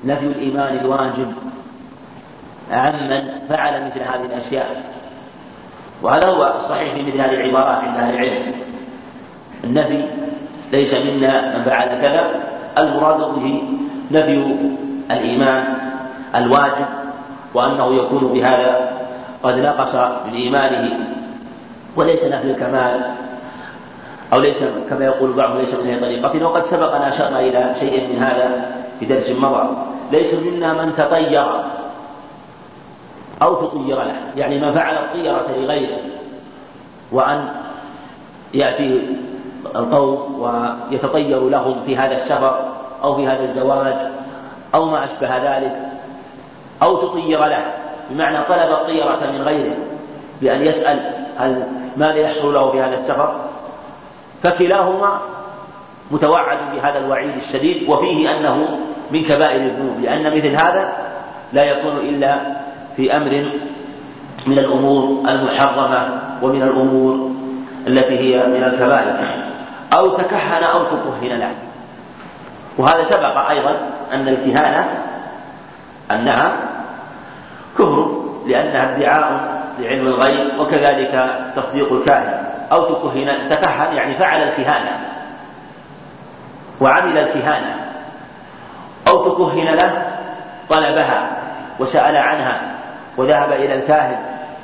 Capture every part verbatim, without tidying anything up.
نفي الإيمان الواجب عمن فعل مثل هذه الأشياء، وهذا هو الصحيح في مثل هذه العبارات عند أهل العلم. النفي ليس منا من فعل كذا، المراد به نفي الإيمان الواجب، وأنه يكون بهذا قد نقص من إيمانه، وليس نفي الكمال، أو ليس كما يقول بعض ليس من هذه طريقة. وقد سبقنا أشرنا إلى شيء من هذا في درس مضى. ليس منا من تطير أو تطير له، يعني من فعل الطيرة لغيره، وأن يأتي القوم ويتطير لهم في هذا السفر أو في هذا الزواج أو ما أشبه ذلك، أو تطير له بمعنى طلب الطيرة من غيره بأن يسأل هل ماذا يحصل له في هذا السفر، فكلاهما متوعد بهذا الوعيد الشديد، وفيه أنه من كبائر الذنوب، لأن مثل هذا لا يكون إلا في أمر من الأمور المحرمة ومن الأمور التي هي من الكبائر. أو تكهن أو تكهن له، وهذا سبق أيضا أن الكهانة أنها كفر لأنها ادعاء لعلم الغيب، وكذلك تصديق الكاهن. أو تكهن، تكهن يعني فعل الكهانة وعمل الكهانة، أو تكهن له طلبها وسأل عنها وذهب إلى الكاهن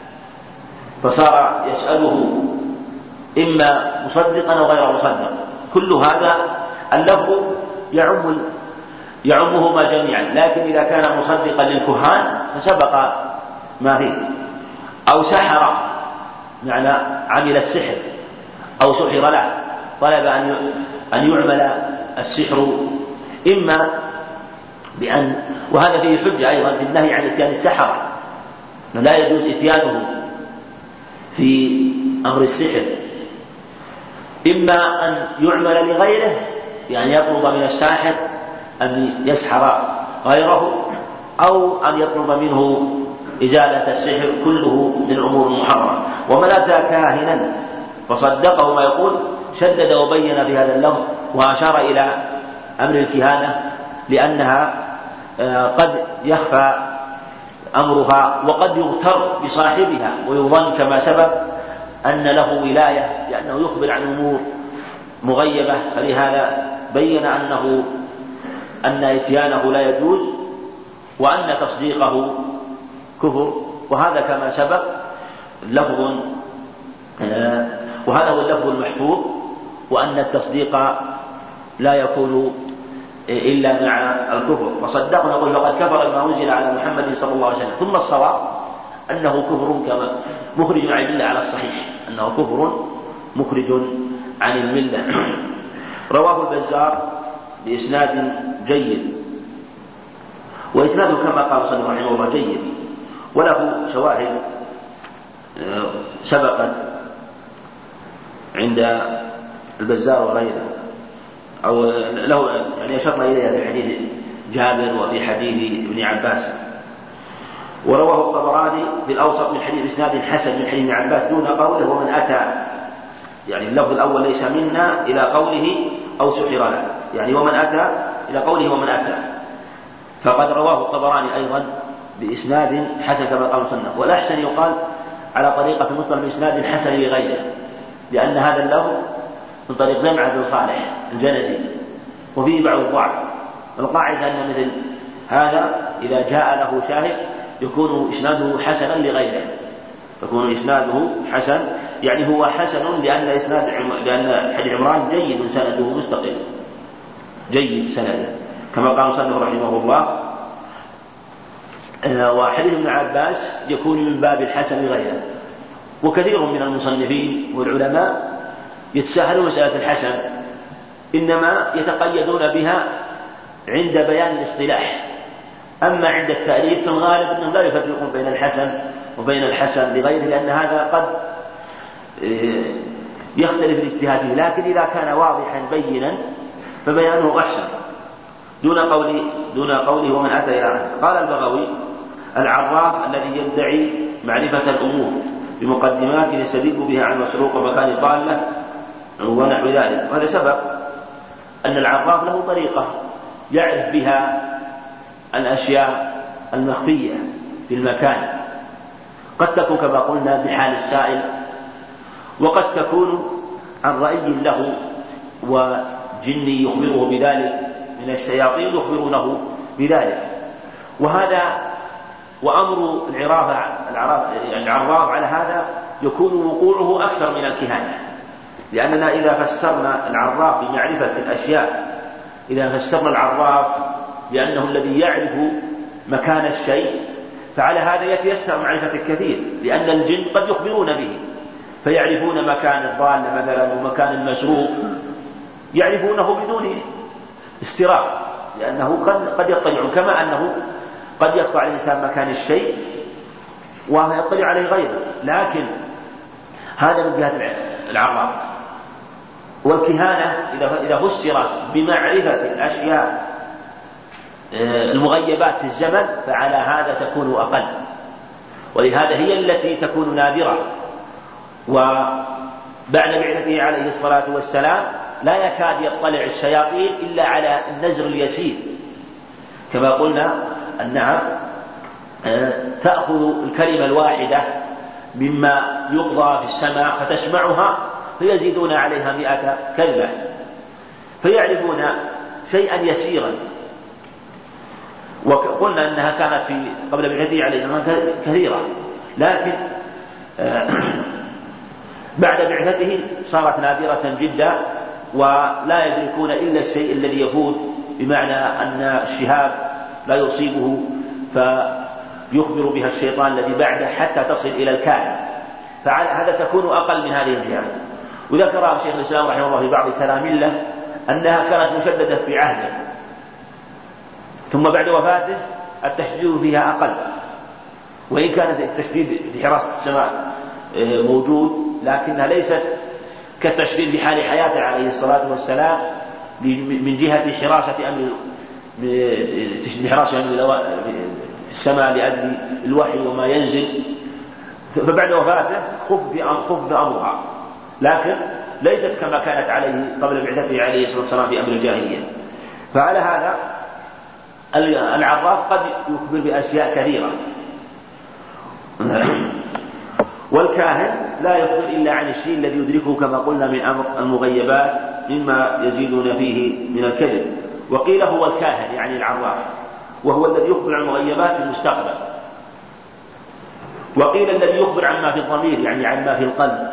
فصار يسأله إما مصدقا أو غير مصدق. كل هذا اللفظ يعم يعمهما جميعا، لكن إذا كان مصدقا للكهان فسبق ما فيه. أو سحر، معنى عمل السحر أو سحر له، طلب أن يعمل السحر، إما بأن، وهذا فيه حجة أيضا في النهي عن اتيان السحرة، لا يجوز اتيانه في أمر السحر، إما أن يعمل لغيره يعني يطلب من الساحر أن يسحر غيره، أو أن يطلب منه إزالة السحر، كله من الأمور المحرمة. ومن أتى كاهنا فصدقه ما يقول شدد وبين في هذا اللفظ، وأشار إلى أمر الكهانة لأنها قد يخفى أمرها وقد يغتر بصاحبها ويظن كما سبق أن له ولاية لأنه يخبر عن أمور مغيبة، فلهذا بين أنه أن إتيانه لا يجوز وأن تصديقه كفر. وهذا كما سبق لفظ، وهذا هو اللفظ المحفوظ، وأن التصديق لا يكون إلا مع الكفر. وصدقنا نقول فقد كفر بما أنزل على محمد صلى الله عليه وسلم. ثم الصواب أنه كفر كما مخرج عن الملة على الصحيح، أنه كفر مخرج عن الملة. رواه البزار بإسناد جيد، وإسناده كما قال صلى الله عليه وسلم جيد، وله شواهد سبقت عند البزار وغيره، أو له يعني أشرنا إليها في حديث جابر وفي حديث ابن عباس. ورواه الطبراني في الأوسط من حديث إسناد حسن من حديث ابن عباس دون قوله ومن أتى، يعني اللفظ الأول ليس منا إلى قوله أو سحر له، يعني ومن أتى إلى قوله ومن أتى، فقد رواه الطبراني أيضا بإسناد حسن كما قال المصنف. والأحسن يقال على طريقة المسلم بإسناد حسن لغيره، لأن هذا اللفظ من طريق زمعة بن صالح الجندي وفيه بعض الضعف. القاعدة أن مثل هذا إذا جاء له شاهد يكون إسناده حسنا لغيره، يكون إسناده حسن، يعني هو حسن لأن إسناد عم... لأن حديث عمران جيد سنده مستقل جيد سنده كما قال المصنف رحمه الله. وحديث ابن عباس يكون من باب الحسن لغيره. وكثير من المصنفين والعلماء يتساهلون مسألة الحسن، إنما يتقيدون بها عند بيان الاصطلاح، أما عند التأليف فالغالب أنهم لا يفرقون بين الحسن وبين الحسن لغيره، لأن هذا قد يختلف الاجتهاد فيه، لكن إذا كان واضحا بينا فبيانه أحسن دون قوله دون قوله ومن أتى إلى آخره. قال البغوي: العراف الذي يدعي معرفة الأمور بمقدمات يستدل بها عن مسروق ومكان ضالة ونحو ذلك. وهذا سبق أن العراف له طريقة يعرف بها الأشياء المخفية في المكان، قد تكون كما قلنا بحال السائل، وقد تكون عن رأي له وجني يخبره بذلك من الشياطين يخبرونه بذلك. وهذا وأمر العراف العراف على هذا يكون وقوعه أكثر من الكهانة، لأننا إذا فسرنا العراف بمعرفة الأشياء، إذا فسرنا العراف بأنه الذي يعرف مكان الشيء، فعلى هذا يتيسر معرفة الكثير، لأن الجن قد يخبرون به فيعرفون مكان الضال مثلا ومكان المسروق، يعرفونه بدون استراق، لأنه قد يطلعون، كما أنه قد يخفى على الإنسان مكان الشيء ويطلع عليه غيره، لكن هذا من جهة العراف. والكهانة إذا فسرت بمعرفة الأشياء المغيبات في الزمن فعلى هذا تكون أقل، ولهذا هي التي تكون نادرة. وبعد بعثته عليه الصلاة والسلام لا يكاد يطلع الشياطين إلا على النزر اليسير، كما قلنا أنها تأخذ الكلمة الواحدة مما يقضى في السماء فتسمعها فيزيدون عليها مئة كلمة، فيعرفون شيئا يسيرا. وقلنا أنها كانت في قبل بعثته عليه الصلاة كثيرة، لكن بعد بعثته صارت نادرة جدا، ولا يدركون إلا الشيء الذي يفوت، بمعنى أن الشهاب لا يصيبه فيخبر بها الشيطان الذي بعده حتى تصل إلى الكاهن، فهذا تكون أقل من هذه الجهة. وذكر شيخ الإسلام رحمه الله في بعض كلام له أنها كانت مشددة في عهده، ثم بعد وفاته التشديد فيها أقل، وإن كانت التشديد في حراسة السماء موجود، لكنها ليست كالتشديد في حال حياته عليه الصلاة والسلام من جهة حراسة أمر حراسة أمر السماء لأجل الوحي وما ينزل، فبعد وفاته خفف أمرها، لكن ليست كما كانت عليه قبل بعثته عليه الصلاة والسلام في أمر الجاهلية. فعلى هذا العراف قد يخبر بأشياء كثيرة، والكاهن لا يخبر إلا عن الشيء الذي يدركه كما قلنا من أمر المغيبات مما يزيدون فيه من الكذب. وقيل هو الكاهن يعني العراف، وهو الذي يخبر عن المغيبات في المستقبل. وقيل الذي يخبر عما في الضمير يعني عما في القلب،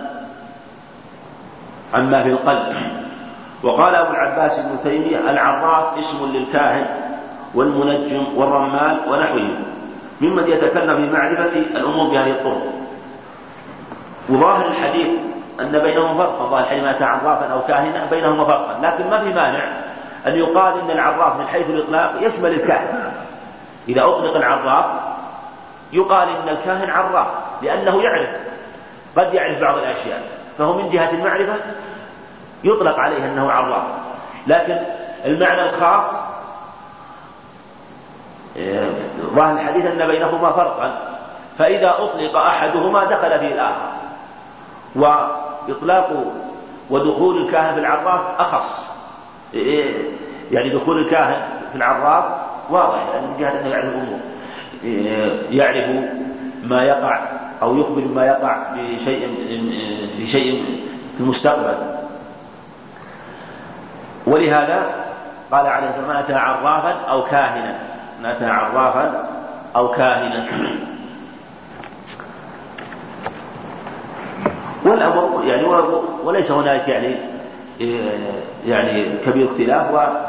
عما في القلب. وقال أبو العباس ابن تيمية العراف اسم للكاهن والمنجم والرمال ونحوهم ممن يتكلم في معرفة الأمور بهذه الطرق. وظاهر الحديث أن بينهم فرقا، ظاهر الحديث ما أتى عرافا أو كاهنا بينهما فرقا، لكن ما في مانع أن يقال أن العراف من حيث الإطلاق يشمل الكاهن. إذا أطلق العراف يقال أن الكاهن عراف لأنه يعرف، قد يعرف بعض الأشياء، فهو من جهة المعرفة يطلق عليه أنه عراف. لكن المعنى الخاص ظاهر الحديث أن بينهما فرقا، فإذا أطلق أحدهما دخل فيه الآخر. وإطلاق ودخول الكاهن في العراف أخص، يعني دخول الكاهن في العراف واضح يعني من جهة أنه يعرف الأمور، يعرف ما يقع أو يخبر ما يقع بشيء في شيء في المستقبل. ولهذا قال عليه الصلاة والسلام أتى عرافا أو كاهنا، أتى عرافا أو كاهنا. والأمر يعني وليس هناك يعني يعني كبير اختلاف،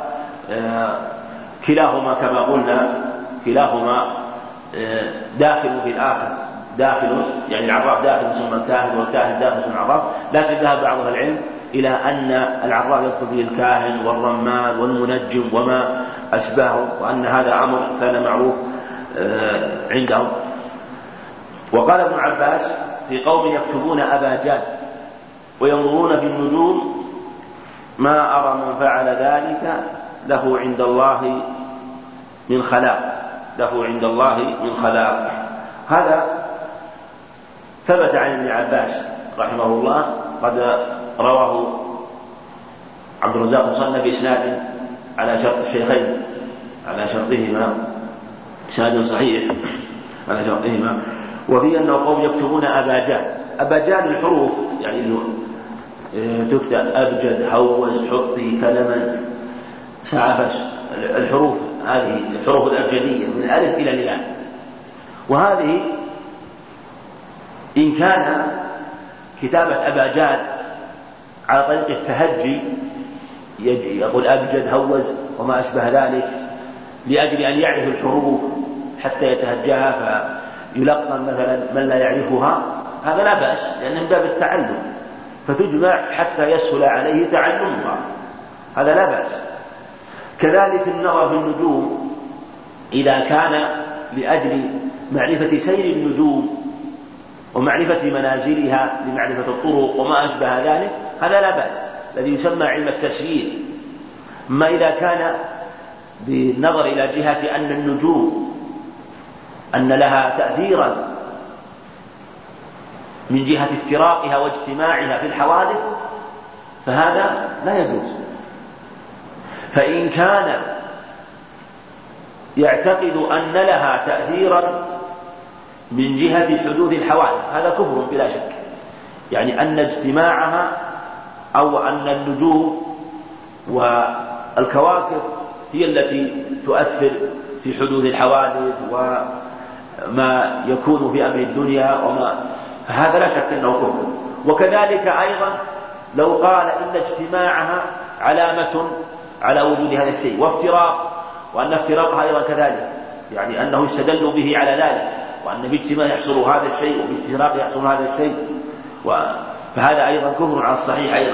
وكلاهما كما قلنا كلاهما داخل في الآخر، داخل يعني العراف داخل مسمى الكاهن والكاهن داخل مسمى العراف، لكن ذهب بعض العلم إلى أن العراف يدخل فيه الكاهن والرمال والمنجم وما أشبهه، وأن هذا أمر كان معروف عندهم. وقال ابن عباس في قوم يكتبون أباجات وينظرون في النجوم ما أرى من فعل ذلك له عند الله من خلاق، له عند الله من خلاق. هذا ثبت عن ابن عباس رحمه الله، قد رواه عبد الرزاق مصنف بإسناد على شرط الشيخين على شرطهما، إسناد صحيح على شرطهما. وفي أنه قوم يكتبون أباجاد. أباجاد الحروف يعني تكتب أبجد، هوز، حطي، كلما، سعفش، الحروف هذه الحروف الأبجدية من الألف إلى الياء. وهذه إن كان كتابة أباجاد على طريق التهجي يقول أبجد، هوز وما أشبه ذلك لأجل أن يعرف الحروف حتى يتهجاها فيلقن مثلا من لا يعرفها، هذا لا بأس لأن من باب التعلم، فتجمع حتى يسهل عليه تعلمها، هذا لا بأس. كذلك النظر في النجوم إذا كان لأجل معرفة سير النجوم ومعرفة منازلها لمعرفة الطرق وما أشبه ذلك، هذا لا بأس، الذي يسمى علم التسيير. ما إذا كان بالنظر إلى جهة أن النجوم أن لها تأثيرا من جهة افتراقها واجتماعها في الحوادث، فهذا لا يجوز. فإن كان يعتقد أن لها تأثيرا من جهة حدوث الحوادث، هذا كفر بلا شك، يعني أن اجتماعها أو أن النجوم والكواكب هي التي تؤثر في حدوث الحوادث وما يكون في أمر الدنيا وما، فهذا لا شك أنه كفر. وكذلك أيضا لو قال إن اجتماعها علامة على وجود هذا الشيء وافتراق، وأن افتراقها أيضا كذلك، يعني أنه يستدل به على ذلك، وأن باجتماع يحصل هذا الشيء وبافتراق يحصل هذا الشيء، فهذا أيضا كفر على الصحيح أيضا،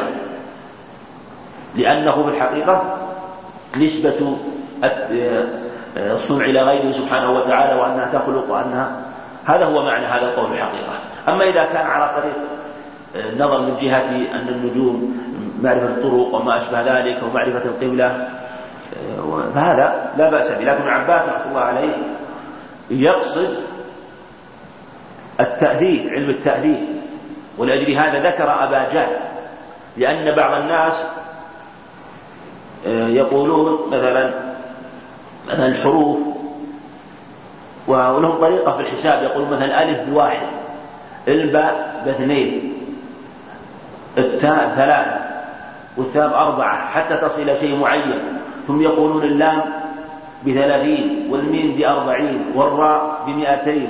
لأنه في الحقيقة نسبة الصنع إلى غيره سبحانه وتعالى وأنها تخلق وأنها، هذا هو معنى هذا القول الحقيقة. أما إذا كان على طريق النظر من جهة أن النجوم معرفة الطرق وما أشبه ذلك ومعرفة القبلة، فهذا لا بأس به. لكن عباس رحمه الله عليه يقصد التأثير، علم التأثير، ولأجل هذا ذكر أباجاد، لأن بعض الناس يقولون مثلا مثلا الحروف ولهم طريقة في الحساب، يقول مثلا ألف بواحد، الباء باثنين، التاء ثلاثة، والثاء بأربعة، حتى تصل إلى شيء معين، ثم يقولون اللام بثلاثين، والميم بأربعين، والراء بمئتين.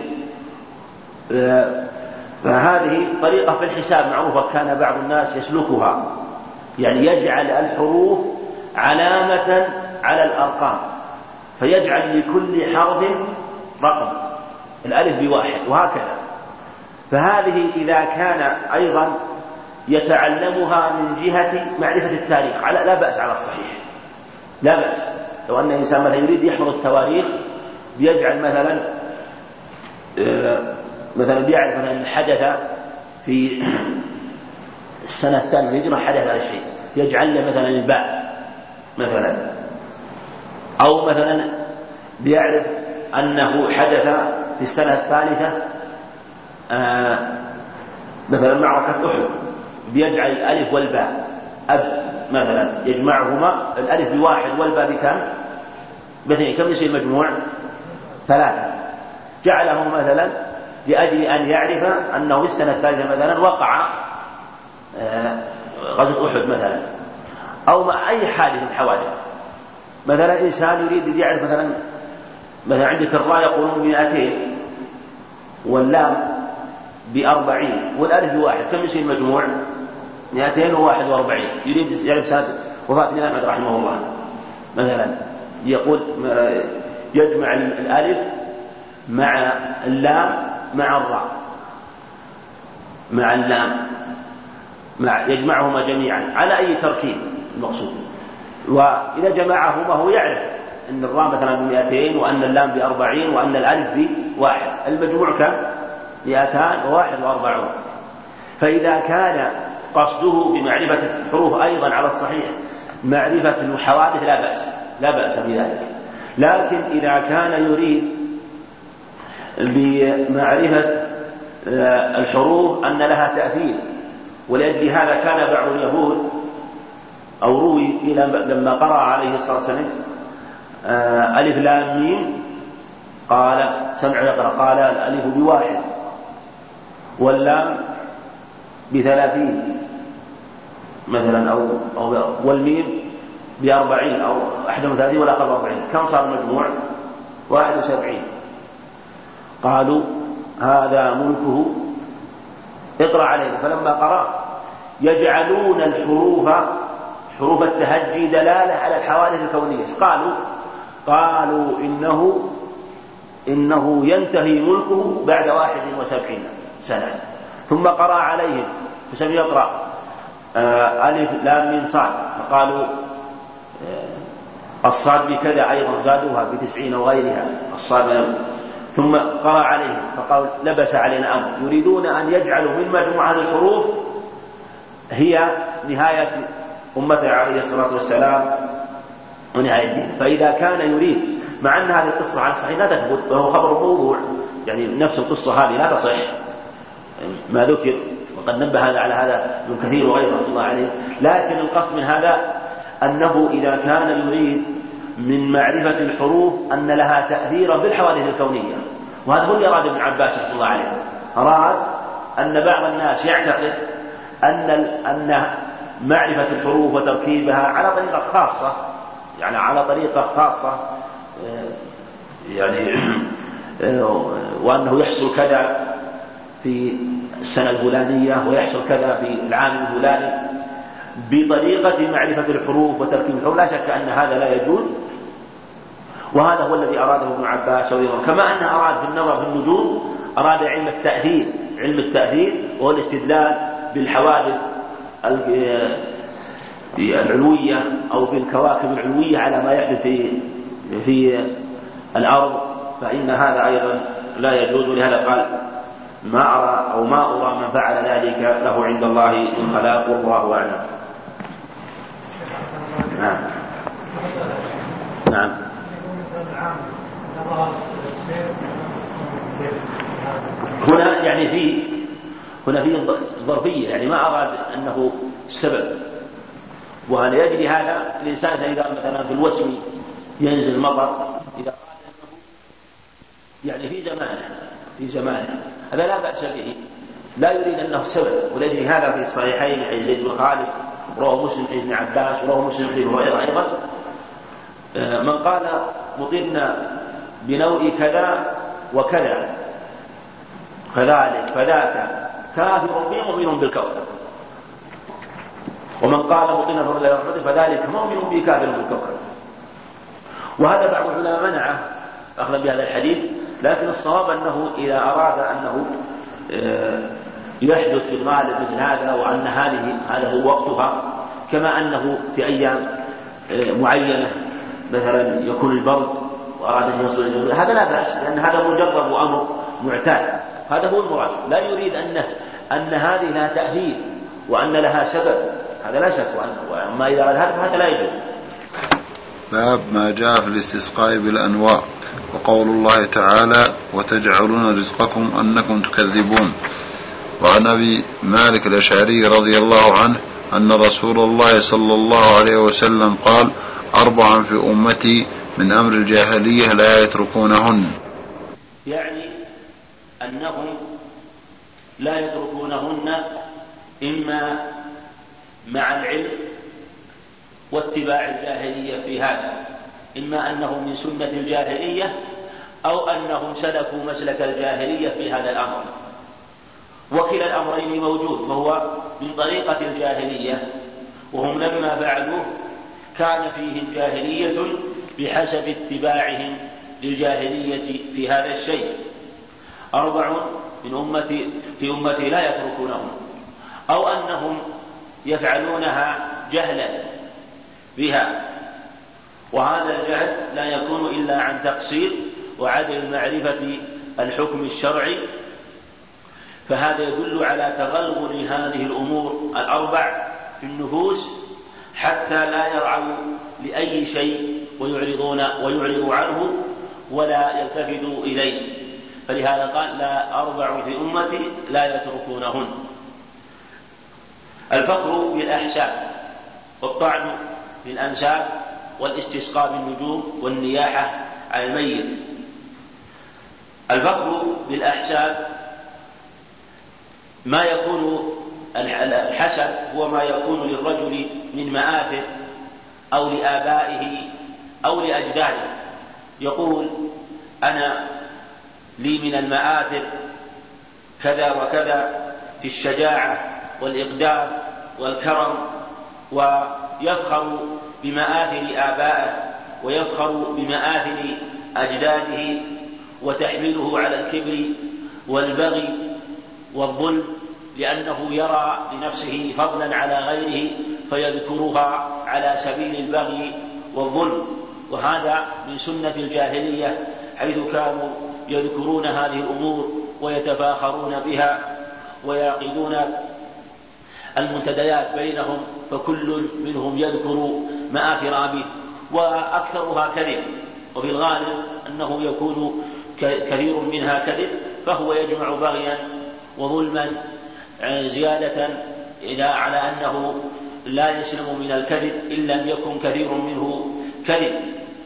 فهذه طريقة في الحساب معروفة كان بعض الناس يسلكها، يعني يجعل الحروف علامة على الأرقام، فيجعل لكل حرف رقم، الألف بواحد وهكذا. فهذه إذا كان أيضا يتعلمها من جهة معرفة التاريخ لا بأس على الصحيح، لا بأس. لو أن إنسان مثلا يريد يحفظ التواريخ بيجعل مثلا مثلا بيعرف مثلا حدث في السنة الثانية هجرة حدث هذا الشيء، يجعل له مثلا الباء مثلا، أو مثلا بيعرف أنه حدث في السنة الثالثة آه مثلا معركة أحد، بيجعل الألف والباء أب مثلا، يجمعهما الألف بواحد والباء بكم؟ باثنين، كم يصير المجموع؟ ثلاثة. جعله مثلا لأجل أن يعرف أنه في السنة الثالثة مثلا وقع آه غزوة أحد مثلا، أو مع أي حادث من الحوادث. مثلا إنسان يريد يعرف مثلا مثلا عندك الراء يقولون بمئتين واللام بأربعين والألف بواحد، كم يصير المجموع؟ مئتين وواحد وأربعين. يريد يعرف سنة وفاة الإمام أحمد رحمه الله مثلا، يقول يجمع الألف مع اللام مع الراء مع اللام مع يجمعهما جميعا على أي تركيب المقصود، وإذا جمعهما هو يعرف أن الراء مثلا بمئتين وأن اللام بأربعين وأن الألف بواحد، المجموع كم؟ مئتان وواحد وأربعون. فإذا كان قصده بمعرفة الحروف أيضا على الصحيح معرفة الحوادث لا بأس، لا بأس بذلك. لكن إذا كان يريد بمعرفة الحروف أن لها تأثير، ولأجل هذا كان بعض اليهود أو روي لما قرأ عليه الصلاة والسلام ألف لام ميم قال سمع يقرأ قال الألف بواحد واللام بثلاثين مثلا أو, أو والميم بأربعين أو أحد وثلاثين والآخر بأربعين، كم صار المجموع؟ واحد وسبعين. قالوا هذا ملكه اقرأ عليه. فلما قرأ يجعلون الحروف حروف التهجي دلالة على الحوادث الكونية. قالوا قالوا إنه إنه ينتهي ملكه بعد واحد وسبعين سنة. ثم قرأ عليهم فسمع يقرأ آه ألف لام ميم صاد، فقالوا آه الصاد بكذا أيضا زادوها بتسعين وغيرها الصاد. ثم قرأ عليهم فقالوا لبس علينا أمر، يريدون أن يجعلوا من مجموعة الحروف هي نهاية أمته عليه الصلاة والسلام ونهاية الدين. فإذا كان يريد، مع أن هذه القصة على الصحيح لا تثبت وهو خبر موضوع، يعني نفس القصة هذه لا تصح ما ذكر، وقد نبه على هذا ابن كثير وغيره الله عليه، لكن القصد من هذا أنه إذا كان يريد من معرفة الحروف أن لها تأثيرا بالحوادث الكونية، وهذا هو اللي أراد ابن عباس رحمه الله عليه. أراد أن بعض الناس يعتقد أن أن معرفة الحروف وتركيبها على طريقة خاصة، يعني على طريقة خاصة يعني وأنه يحصل كذا في السنة الفلانية ويحصل كذا في العام الفلاني بطريقة معرفة الحروف وتركيب الحروف. لا شك أن هذا لا يجوز، وهذا هو الذي أراده ابن عباس وغيره. كما أنه أراد في النظر في النجوم أراد علم التأثير، علم التأثير وهو الاستدلال بالحوادث العلوية أو بالكواكب العلوية على ما يحدث في في الأرض، فإن هذا أيضا لا يجوز. ولهذا قال ما أرى أو ما أرى من فعل ذلك له عند الله من خلاق، والله أعلم. نعم نعم. هنا يعني في هنا في ظرفية، يعني ما أراد أنه السبب، وأنا يجري هذا الإنسان إذا مثلا في الوسم ينزل مطر، إذا قال أنه يعني في زمانه في زمانه هذا لا بأس به، لا يريد أنه السبب. ولأجل هذا في الصحيحين عن زيد بن خالد رواه مسلم عن ابن عباس ورواه مسلم عن ابي هريرة أيضا من قال مطرنا بنوع كذا وكذا فذلك فذاك كافر به مؤمن بالكوكب، ومن قال مطرنا برحمته فذلك مؤمن به كافر بالكوكب. وهذا بعض العلماء منعه أخذ بهذا الحديث، لكن الصواب أنه إذا أراد أنه يحدث في الغالب مثل هذا وأن هذه هذا هو وقتها، كما أنه في أيام معينة مثلا يكون البرد وأراد أن يصل، هذا لا بأس، لأن هذا مجرد وأمر معتاد، هذا هو المراد. لا يريد أن أن هذه لها تأثير وأن لها سبب، هذا لا شك. وأما إذا أراد هذا فهذا لا يجوز. باب ما جاء في الاستسقاء بالأنواع، وقول الله تعالى وتجعلون رزقكم أنكم تكذبون. وعن أبي مالك الأشعري رضي الله عنه أن رسول الله صلى الله عليه وسلم قال أربعا في أمتي من أمر الجاهلية لا يتركونهن، يعني أنهم لا يتركونهن إما مع العلم واتباع الجاهلية في هذا، إما أنه من سنة الجاهلية أو أنهم سلكوا مسلك الجاهلية في هذا الأمر، وكلا الأمرين موجود، وهو من طريقة الجاهلية، وهم لما فعلوه كان فيهم جاهلية بحسب اتباعهم للجاهلية في هذا الشيء. أربع من أمتي في أمتي لا يتركونهم، أو أنهم يفعلونها جهلا بها، وهذا الجهل لا يكون إلا عن تقصير وعدم معرفة الحكم الشرعي، فهذا يدل على تغلغل هذه الأمور الأربع في النفوس حتى لا يرعوا لأي شيء ويعرضون ويعرضوا عنه ولا يلتفتوا إليه. فلهذا قال لا أربع في أمتي لا يتركونهن: الفقر بالأحساب، والطعن بالأنساب، والاستسقاء بالنجوم، والنياحة على الميت. الفخر بالأحساب ما يكون الحسب هو ما يكون للرجل من مآثر أو لآبائه أو لأجداده، يقول أنا لي من المآثر كذا وكذا في الشجاعة والإقدام والكرم، ويفخر بمآثر آبائه ويفخر بمآثر أجداده، وتحمله على الكبر والبغي والظلم، لأنه يرى لنفسه فضلا على غيره فيذكرها على سبيل البغي والظلم. وهذا من سنة الجاهلية، حيث كانوا يذكرون هذه الأمور ويتفاخرون بها ويعقدون المنتديات بينهم، فكل منهم يذكر مآثر أبيه، وأكثرها كذب، وفي الغالب أنه يكون كثير منها كذب، فهو يجمع بغيا وظلما زيادة إلى على أنه لا يسلم من الكذب إن لم يكن كثير منه كذب.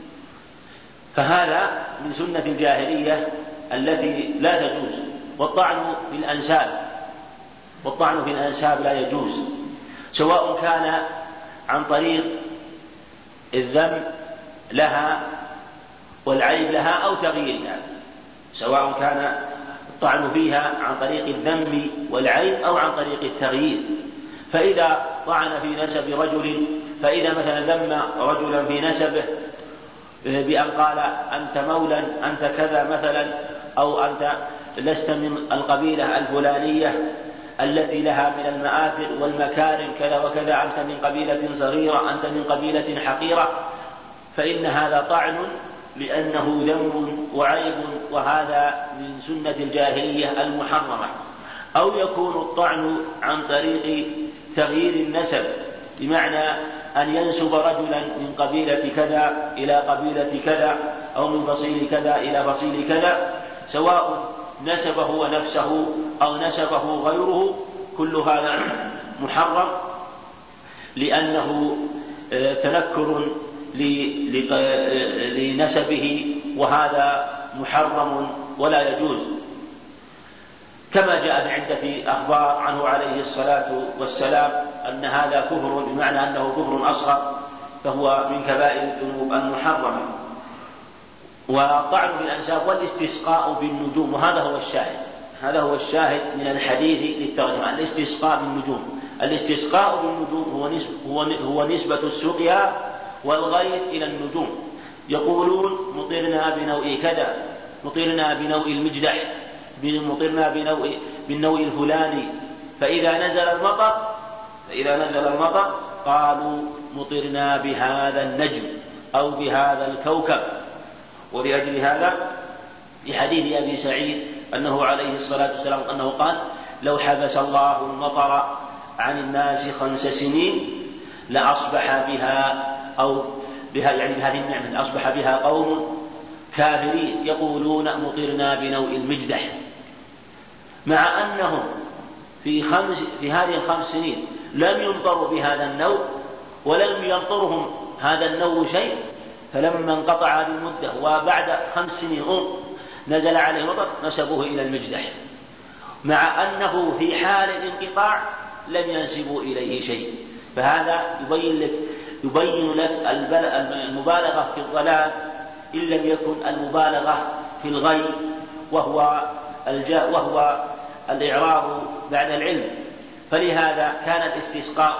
فهذا من سنة الجاهلية التي لا تجوز. والطعن في الأنساب والطعن في الأنساب لا يجوز، سواء كان عن طريق الذم لها والعيب لها أو تغييرها، سواء كان الطعن فيها عن طريق الذم والعيب أو عن طريق التغيير. فإذا طعن في نسب رجل، فإذا مثلا ذم رجلا في نسبه بأن قال أنت مولا، أنت كذا مثلا، أو أنت لست من القبيلة الفلانية التي لها من المآثر والمكارم كذا وكذا، أنت من قبيلة صغيرة، أنت من قبيلة حقيرة، فإن هذا طعن لأنه ذم وعيب، وهذا من سنة الجاهلية المحرمة. أو يكون الطعن عن طريق تغيير النسب، بمعنى أن ينسب رجلا من قبيلة كذا إلى قبيلة كذا، أو من فصيل كذا إلى فصيل كذا، سواء نسبه هو نفسه أو نسبه غيره، كل هذا محرم، لأنه تنكر لنسبه، وهذا محرم ولا يجوز، كما جاء في عدة أخبار عنه عليه الصلاة والسلام أن هذا كفر، بمعنى أنه كفر أصغر، فهو من كبائر الذنوب المحرمة. والطعن بالأنساب والاستسقاء بالنجوم، وهذا هو الشاهد هذا هو الشاهد من الحديث للترجمة، الاستسقاء بالنجوم. الاستسقاء بالنجوم هو نسبة, هو نسبة السقيا والغيث إلى النجوم، يقولون مطرنا بنوء كذا، مطرنا بنوء المجدح، مطرنا بنوء بالنوء الفلاني، فإذا نزل المطر فإذا نزل المطر قالوا مطرنا بهذا النجم أو بهذا الكوكب. ولأجل هذا في حديث أبي سعيد أنه عليه الصلاة والسلام أنه قال لو حبس الله المطر عن الناس خمس سنين لأصبح بها أو بها يعني بهذه النعمة أصبح بها قوم كافرين يقولون مطرنا بنوء المجدح، مع أنهم في, خمس في هذه الخمس سنين لم يمطروا بهذا النوء ولم يمطرهم هذا النوء شيء، فلما انقطع هذه المدة وبعد خمس سنين نزل عليه مطر نسبوه إلى المجدح، مع أنه في حال الانقطاع لم ينسبوا إليه شيء. فهذا يبين لك يبين لك المبالغة في الضلال إن لم يكن المبالغة في الغي، وهو الجاء وهو الإعراض بعد العلم. فلهذا كان الاستسقاء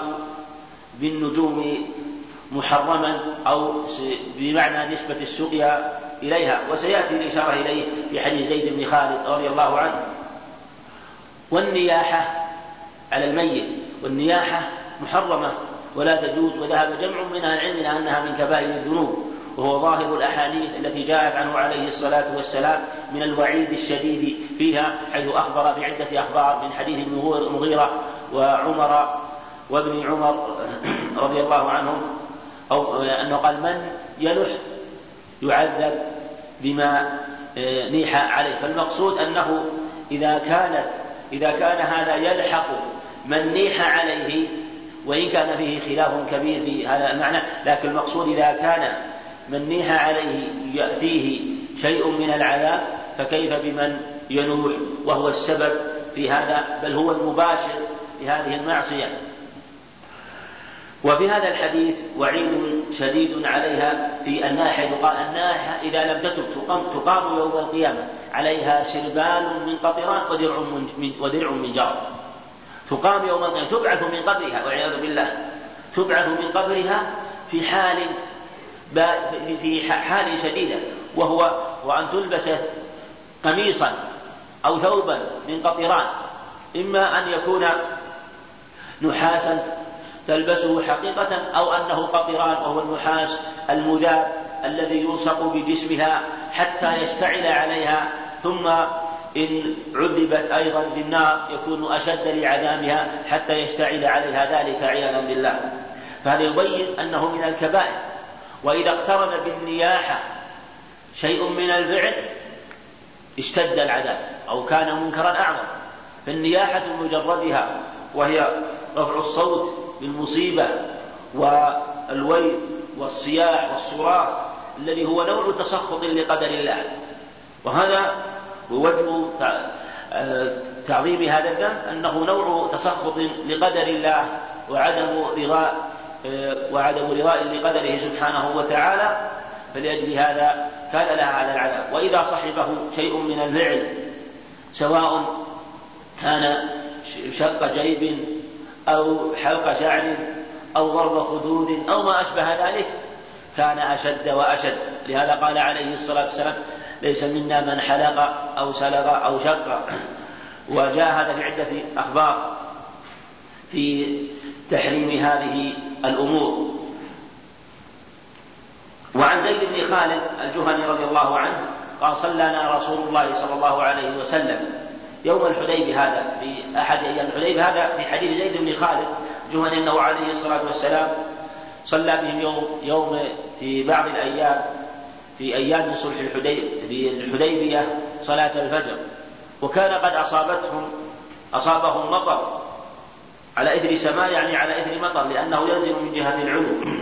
بالنجوم محرما أو بمعنى نسبة السقيا إليها، وسيأتي الإشارة إليه في حديث زيد بن خالد رضي الله عنه. والنياحة على الميت، والنياحة محرمة ولا تجوز، وذهب جمع من أهل العلم إلى أنها من كبائر الذنوب، وهو ظاهر الأحاديث التي جاءت عنه عليه الصلاة والسلام من الوعيد الشديد فيها، حيث أخبر بعدة أخبار من حديث المغيرة وعمر وابن عمر رضي الله عنهم، أو أنه قال من ينح يعذب بما نيح عليه. فالمقصود أنه إذا كانت إذا كان هذا يلحق من نيح عليه، وإن كان فيه خلاف كبير في هذا المعنى، لكن المقصود إذا كان من نيح عليه يأتيه شيء من العذاب فكيف بمن ينوح وهو السبب في هذا، بل هو المباشر لهذه المعصية. وفي هذا الحديث وعيد شديد عليها في الناحية، قال الناحية إذا لم تتب تقام يوم القيامة عليها سربال من قطران ودرع من, ودرع من جار. تقام يوم القيامة، تبعث من قبرها والعياذ بالله، تبعث من قبرها في حال في حال شديدة، وهو وأن تلبس قميصا أو ثوبا من قطران، إما أن يكون نحاسا تلبسه حقيقة أو أنه قطران وهو النحاس المذاب الذي يلصق بجسمها حتى يشتعل عليها، ثم إن عذبت أيضا بالنار يكون أشد لعذابها حتى يشتعل عليها ذلك عياذا بالله. فهذا يبين أنه من الكبائر. وإذا اقترن بالنياحة شيء من الفعل اشتد العذاب أو كان منكرا أعظم. فالنياحة مجردها وهي رفع الصوت بالمصيبة والويل والصياح والصراخ الذي هو نوع تسخط لقدر الله، وهذا وجه تعظيم هذا الذنب أنه نوع تسخط لقدر الله وعدم رضاء وعدم رضاء لقدره سبحانه وتعالى، فلأجل هذا كان لها هذا العذاب. وإذا صحبه شيء من الفعل سواء كان شق جيب أو حلق شعر أو ضرب خدود أو ما أشبه ذلك كان أشد وأشد. لهذا قال عليه الصلاة والسلام ليس منا من حلق أو سلغ أو شق. وجاء هذا في عدة أخبار في تحريم هذه الأمور. وعن زيد بن خالد الجهني رضي الله عنه قال صلىنا رسول الله صلى الله عليه وسلم يوم الحديبية، هذا في أحد أيام الحديبية، هذا في حديث زيد بن خالد الجهني أنه عليه الصلاة والسلام صلى بهم يوم, يوم في بعض الأيام في أيام صلح الحديبية صلاة الفجر، وكان قد أصابتهم أصابهم مطر على إثر سماء، يعني على إثر مطر لأنه ينزل من جهة العلو.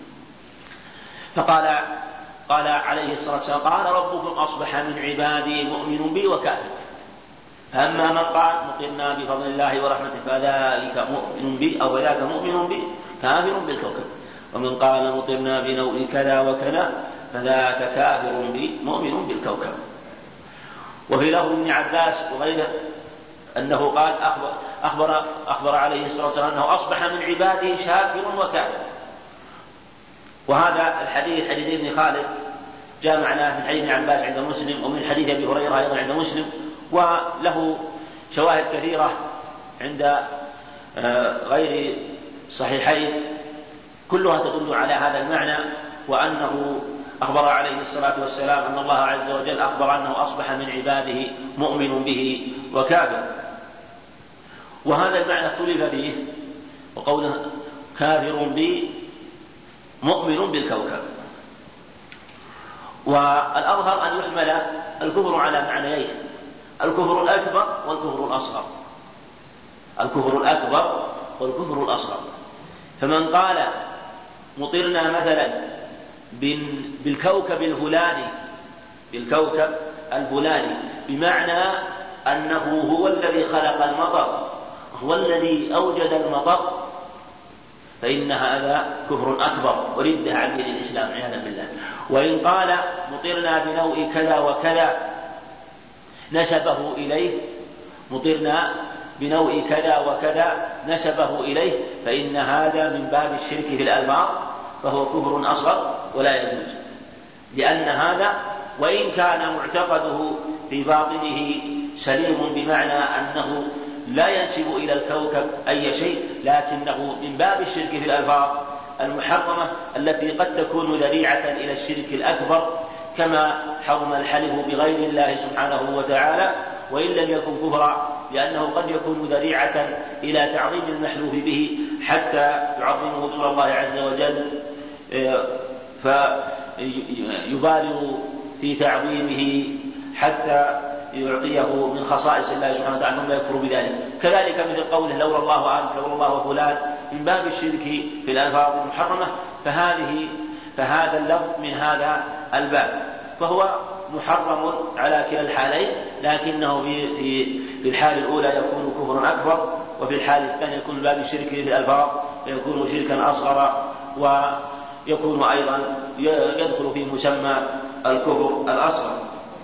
فقال قال عليه الصلاة والسلام قال ربكم أصبح من عبادي مؤمن بي وكافر، أما من قال مطرنا بفضل الله ورحمته فذلك مؤمن بي أو فذاك مؤمن بي كافر بالكوكب، ومن قال مطرنا بنوء كذا وكذا فذاك كافر بي مؤمن بالكوكب. وفي لفظ ابن عباس وغيره أنه قال أخبر, أخبر, أخبر عليه الصلاة والسلام أنه أصبح من عباده شاكر وكافر. وهذا الحديث حديث ابن خالد جاء معناه من حديث ابن عباس عند مسلم ومن حديث أبي هريرة أيضا عند مسلم، وله شواهد كثيرة عند غير صحيحين كلها تدل على هذا المعنى، وأنه أخبر عليه الصلاة والسلام أن الله عز وجل أخبر أنه أصبح من عباده مؤمن به وكافر. وهذا المعنى اختلف فيه، وقوله كافر بي مؤمن بالكوكب. والأظهر أن يحمل الكفر على معنيين، الكفر الأكبر والكفر الأصغر، الكفر الأكبر والكفر الأصغر. فمن قال مطرنا مثلا بالكوكب الفلاني بالكوكب الفلاني بمعنى أنه هو الذي خلق المطر، هو الذي أوجد المطر، فإن هذا كفر أكبر وردة عن دين الإسلام عياذا بالله. وإن قال مطرنا بنوء كذا وكذا نسبه إليه، مطرنا بنوء كذا وكذا نسبه إليه، فإن هذا من باب الشرك في الألفاظ، فهو كفر أصغر ولا يجوز، لأن هذا وإن كان معتقده في باطنه سليم بمعنى أنه لا ينسب إلى الكوكب أي شيء، لكنه من باب الشرك في الألفاظ المحرمة التي قد تكون ذريعة إلى الشرك الأكبر، كما حرم الحلف بغير الله سبحانه وتعالى وإن لم يكن كفرا، لأنه قد يكون ذريعة إلى تعظيم المحلوف به حتى يعظمه دون الله عز وجل فيبالغ في تعظيمه حتى يعطيه من خصائص الله سبحانه وتعالى ثم يكفر بذلك. كذلك مثل قوله لولا الله أنت لولا الله فلان من باب الشرك في الألفاظ المحرمة، فهذه فهذا اللفظ من هذا الباب، فهو محرم على كلا الحالين، لكنه في في الحال الأولى يكون كفرا أكبر، وفي الحال الثانية يكون باب الشرك في الألفاظ يكون شركا أصغر، ويكون أيضا يدخل في مسمى الكفر الأصغر.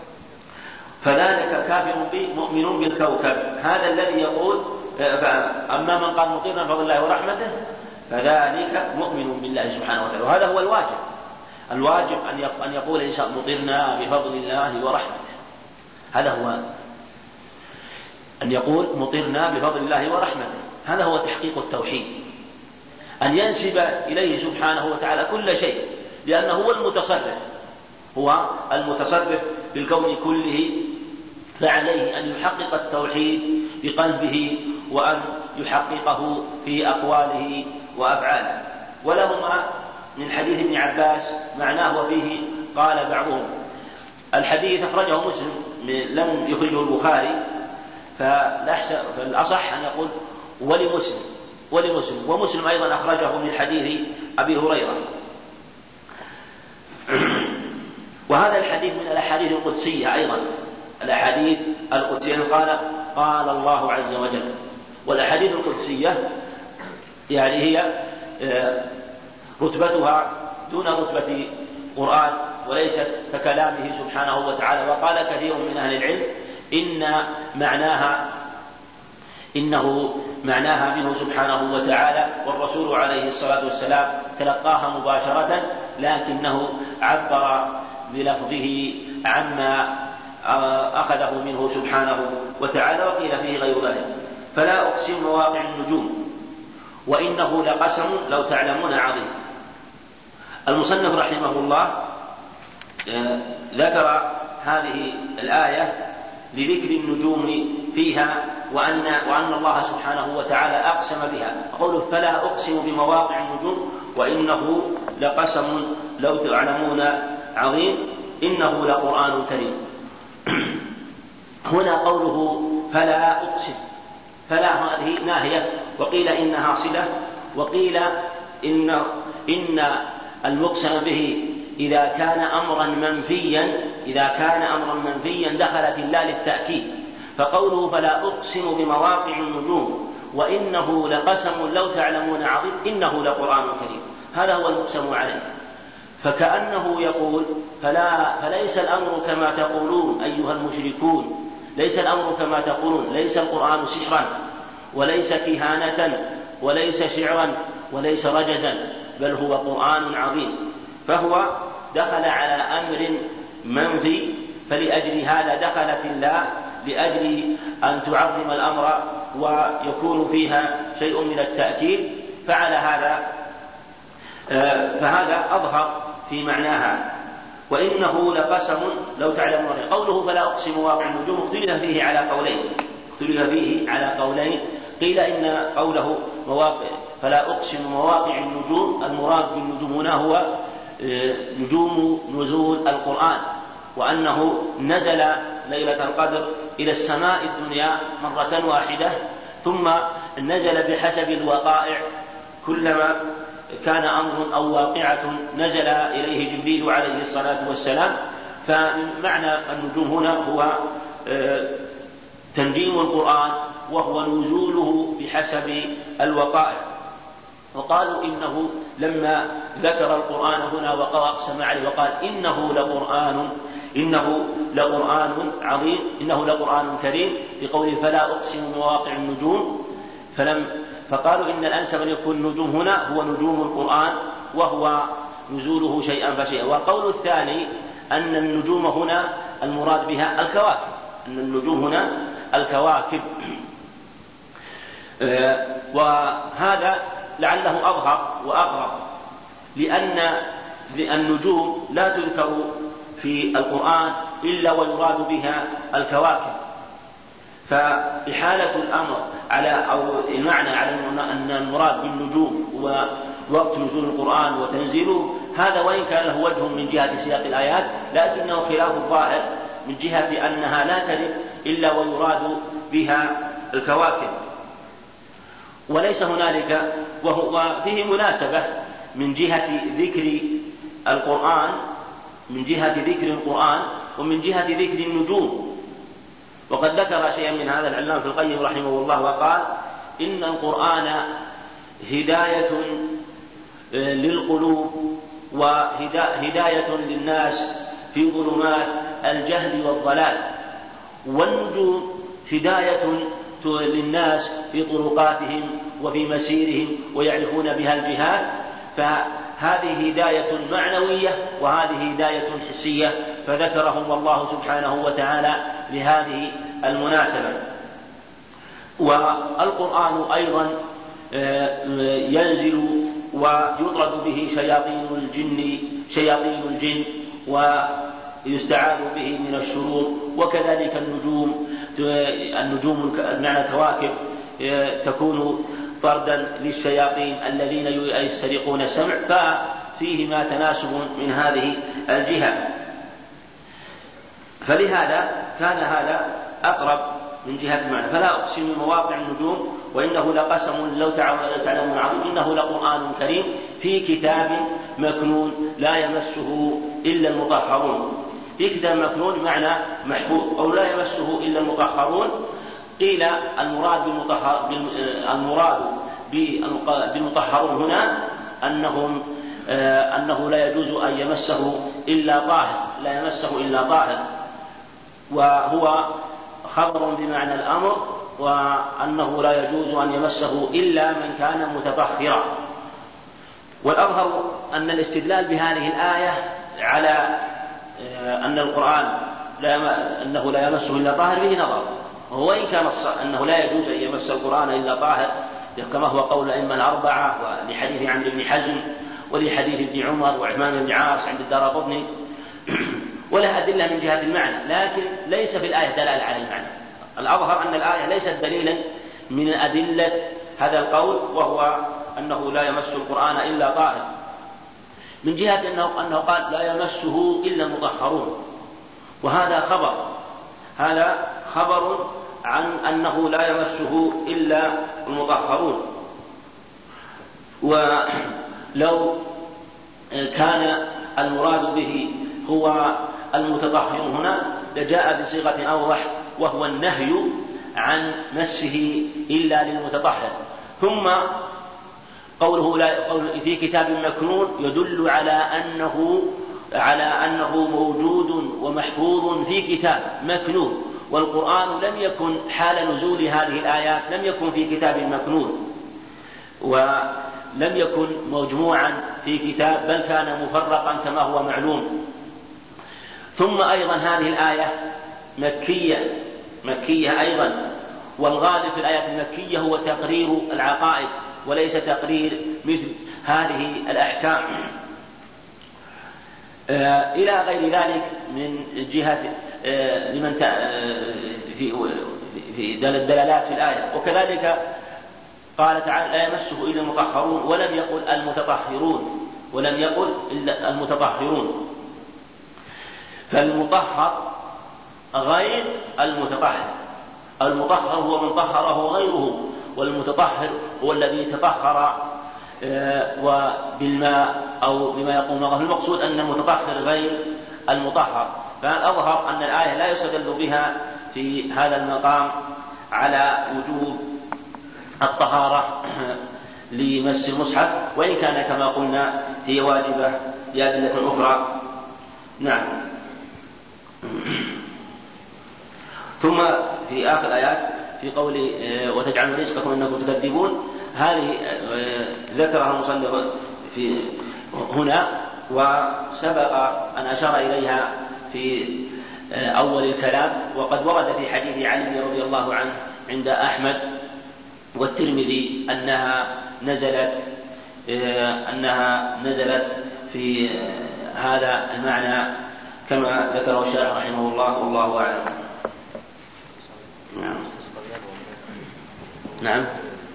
فذلك كافر به مؤمن بالكوكب، هذا الذي يقول. أما من قال مطيرنا بفضل الله ورحمته فذلك مؤمن بالله سبحانه وتعالى، وهذا هو الواجب. الواجب أن يقول الإنسان مطرنا بفضل الله ورحمته، هذا هو أن يقول مطرنا بفضل الله ورحمته، هذا هو تحقيق التوحيد، أن ينسب إليه سبحانه وتعالى كل شيء، لأنه هو المتصرف، هو المتصرف بالكون كله، فعليه أن يحقق التوحيد بقلبه وأن يحققه في أقواله وأفعاله. ولهما من حديث ابن عباس معناه وفيه قال بعضهم. الحديث أخرجه مسلم لم يخرجه البخاري، فالأصح أن يقول ولمسلم ولمسلم ومسلم أيضا أخرجه من حديث أبي هريرة. وهذا الحديث من الأحاديث القدسية أيضا، الأحاديث القدسية قال قال الله عز وجل. والأحاديث القدسية يعني هي رتبتها دون رتبة قرآن، وليست ككلامه سبحانه وتعالى. وقال كثير من أهل العلم إن معناها إنه معناها منه سبحانه وتعالى، والرسول عليه الصلاة والسلام تلقاها مباشرة، لكنه عبر بلفظه عما أخذه منه سبحانه وتعالى، وقيل فيه غير ذلك. فلا أقسم مواقع النجوم وإنه لقسم لو تعلمون عظيم. المصنف رحمه الله ذكر هذه الآية لذكر النجوم فيها، وأن, وأن الله سبحانه وتعالى أقسم بها. قوله فلا أقسم بمواقع النجوم وإنه لقسم لو تعلمون عظيم، إنه لقرآن كريم. هنا قوله فلا أقسم، فلا هذه ناهية، وقيل إنها صلة، وقيل إن, إن المقسم به إذا كان أمرا منفيا إذا كان أمرا منفيا دخلت الله للتأكيد. فقوله فلا أقسم بمواقع النجوم وإنه لقسم لو تعلمون عظيم إنه لقرآن كريم، هذا هو المقسم عليه. فكأنه يقول فلا فليس الأمر كما تقولون أيها المشركون، ليس الأمر كما تقولون، ليس القرآن سحرا وليس كهانة وليس شعرا وليس رجزا، بل هو قرآن عظيم. فهو دخل على أمر منفي، فلأجل هذا دخلت الله لأجل أن تعظم الأمر ويكون فيها شيء من التأكيد، فعلى هذا فهذا أظهر في معناها. وإنه لقسم لو تعلمون. قوله فلا أقسم واقع النجوم اختلف فيه على قولين اختلف فيه على قولين قيل إن قوله مواقع فلا أقسم مواقع النجوم المراد بالنجوم هنا هو نجوم نزول القرآن، وأنه نزل ليلة القدر إلى السماء الدنيا مرة واحدة، ثم نزل بحسب الوقائع، كلما كان أمر أو واقعة نزل إليه جبريل عليه الصلاة والسلام. فمعنى النجوم هنا هو تنجيم القرآن، وهو نزوله بحسب الوقائع. وقالوا إنه لما ذكر القرآن هنا وأقسم عليه وقال إنه لقرآن إنه لقرآن عظيم إنه لقرآن كريم، بقوله فلا أقسم مواقع النجوم، فلم فقالوا إن الأنسب أن يكون النجوم هنا هو نجوم القرآن، وهو نزوله شيئا فشيئا. والقول الثاني أن النجوم هنا المراد بها الكواكب، أن النجوم هنا الكواكب. وهذا لعله أظهر وأقرب، لأن النجوم لا تذكر في القرآن إلا ويراد بها الكواكب. فإحالة الأمر على أو المعنى على أن المراد بالنجوم هو وقت نزول القرآن وتنزيله، هذا وإن كان له وجه من جهة سياق الآيات، لكنه خلاف الظاهر من جهة أنها لا ترد إلا ويراد بها الكواكب. وليس هنالك، وهو فيه مناسبة من جهة ذكر القرآن من جهة ذكر القرآن ومن جهة ذكر النجوم. وقد ذكر شيئا من هذا العلامة ابن القيم رحمه الله وقال إن القرآن هداية للقلوب وهداية للناس في ظلمات الجهل والضلال، والنجوم هداية للناس في طرقاتهم وفي مسيرهم ويعرفون بها الجهاد. فهذه هداية معنوية وهذه هداية حسية، فذكرهم الله سبحانه وتعالى لهذه المناسبة. والقرآن أيضا ينزل ويطرد به شياطين الجن شياطين الجن ويستعاذ به من الشرور. وكذلك النجوم النجوم معنى كواكب تكون طردا للشياطين الذين يسترقون السمع، ففيهما تناسب من هذه الجهة. فلهذا كان هذا أقرب من جهة المعنى. فلا أقسم بمواقع النجوم وإنه لقسم لو تعلمون عظيم إنه لقرآن كريم في كتاب مكنون لا يمسه إلا المطهرون. في كتاب مكنون معنى محفوظ أو لا يمسه إلا المطهرون. قيل المراد بالمطهر المراد بالمطهرون هنا أنهم أنه لا يجوز أن يمسه إلا طاهر لا يمسه إلا طاهر، وهو خبر بمعنى الأمر، وأنه لا يجوز أن يمسه إلا من كان متطهرا. والأظهر أن الاستدلال بهذه الآية على أن القرآن لا أنه لا يمسه إلا طاهر به نظر، وهو إن كان أنه لا يجوز أن يمس القرآن إلا طاهر كما هو قول الأئمة الأربعة، ولحديث عمرو بن حزم ولحديث ابن عمر وعثمان بن عاص عند الدارقطني، ولا أدلة من جهة المعنى، لكن ليس في الآية دلالة على المعنى. الأظهر أن الآية ليست دليلا من أدلة هذا القول، وهو أنه لا يمس القرآن إلا طاهر، من جهة أنه, أنه قال لا يمسه إلا المطهرون، وهذا خبر هذا خبر عن أنه لا يمسه إلا المطهرون. ولو كان المراد به هو المتطهر هنا لجاء بصيغة أوضح، وهو النهي عن مسه إلا للمتطهر. ثم قوله لا قول في كتاب مكنون يدل على أنه على أنه موجود ومحفوظ في كتاب مكنون، والقرآن لم يكن حال نزول هذه الآيات لم يكن في كتاب مكنون، ولم يكن مجموعا في كتاب، بل كان مفرقا كما هو معلوم. ثم أيضا هذه الآية مكية مكية أيضا، والغالب في الآيات المكية هو تقرير العقائد وليس تقرير مثل هذه الأحكام. آه إلى غير ذلك من جهة آه لمن آه في في دلالات في الآية. وكذلك قال تعالى لا يمسه إلا المطهرون، ولم يقل المتطهرون ولم يقل إلا المتطهرون، فالمطهر غير المتطهر. المطهر هو من طهره غيره، والمتطهر هو الذي تطهر وبالماء أو بما يقوم معه. المقصود أن المتطهر غير المطهر. فالأظهر أن الآية لا يستدل بها في هذا المقام على وجوب الطهارة لمس المصحف، وإن كان كما قلنا هي واجبة لأدلة أخرى. نعم. ثم في آخر الآيات في قول وتجعلون رزقكم أنكم تكذبون، هذه ذكرها المصنف في هنا، وسبق أن أشار إليها في أول الكلام. وقد ورد في حديث علي رضي الله عنه عند أحمد والترمذي أنها نزلت أنها نزلت في هذا المعنى كما ذكره الشارح رحمه الله، والله أعلم. نعم. نعم.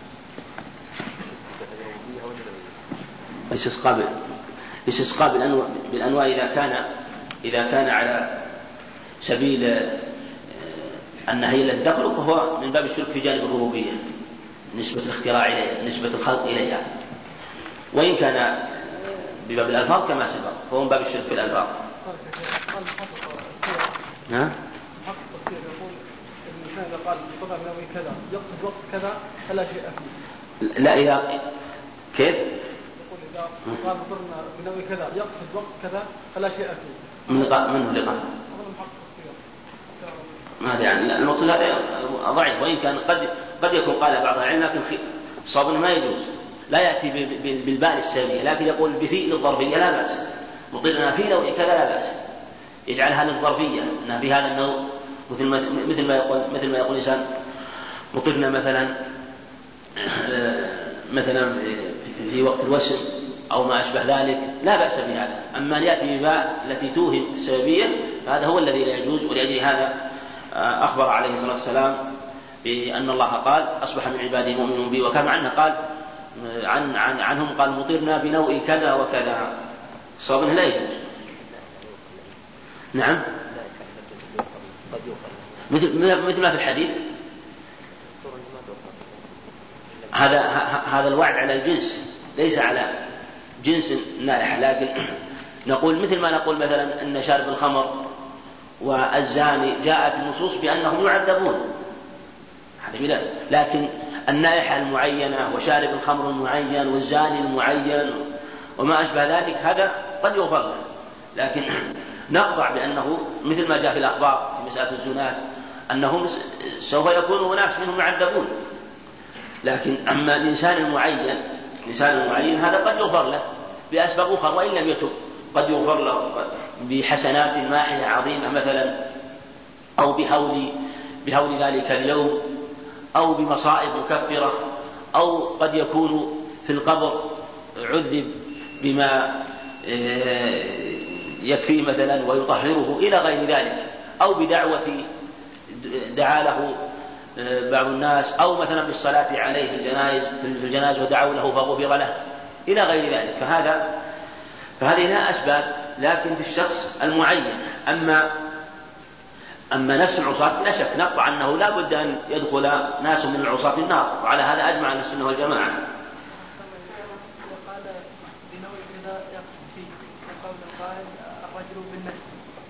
الاستسقاء الاستسقاء بالأنواع, بالأنواع إذا كان إذا كان على سبيل النهي التي تخلق، فهو من باب الشرك في جانب الربوبية، نسبة الاختراع إليها، نسبة الخلق إليها. وإن كان بباب الألفاظ كما سبق فهو من باب الشرك في الألفاظ. ها؟ حق التفسير يقول الإنسان إذا قال بطبع بنوي كذا يقصد وقت كذا فلا شيء فيه. لا إذا كيف؟ يقول إذا قال بطبع بنوي كذا يقصد وقت كذا فلا شيء فيه. من لقاء منه لقاء. ما أدري يعني المقصود هذا ضعيف، وإن كان قد قد يكون قال بعض العلم، لكن صواب ما يجوز، لا يأتي بالباء السابية، لكن يقول بفيء الظرفية لا بأس. مطرنا في نوع كذا لا بأس، يجعلها للظرفية، أن في هذا النوع مثل ما مثل ما يقول مثل ما يقول إنسان مطرنا مثلا مثلا في وقت الوسم أو ما أشبه ذلك لا بأس بهذا. أما أن يأتي بباء التي توهم السببية هذا هو الذي لا يجوز، ولأجل هذا أخبر عليه الصلاة والسلام بأن الله قال أصبح من عباده مؤمن بي، وكما عنه قال عن عن عنهم قال مطرنا بنوء كذا وكذا، صوابه لا يجوز. نعم، مثل مثل ما في الحديث هذا هذا الوعد على الجنس ليس على جنس النائحة، لكن نقول مثل ما نقول مثلا أن شارب الخمر والزاني جاءت النصوص بأنهم يعذبون، لكن النائحة المعينة وشارب الخمر المعين والزاني المعين وما أشبه ذلك هذا قد يغفر له، لكن نقطع بأنه مثل ما جاء في الأخبار في مسألة الزنات أنهم سوف يكونوا ناس منهم يعذبون، لكن أما الإنسان المعين الإنسان المعين هذا قد يغفر له بأسباب أخرى وإن لم يتب، قد يغفر له بحسنات ماحية عظيمة مثلا، أو بهول بهول ذلك اليوم، أو بمصائب مكفرة، أو قد يكون في القبر عذب بما يكفيه مثلا ويطهره إلى غير ذلك، أو بدعوة دعا له بعض الناس، أو مثلا بالصلاة عليه في الجنائز في الجنائز ودعوا له فغفر له إلى غير ذلك، فهذا فهذه لا أسباب، لكن في الشخص المعين. أما أما نفس العصاة لا شك نقطع أنه لا بد أن يدخل ناس من العصاة في النار، وعلى هذا أجمع أهل السنة والجماعة. وقال بنوع كذا يقصد فيه كقول القائل الرجل بالنسب.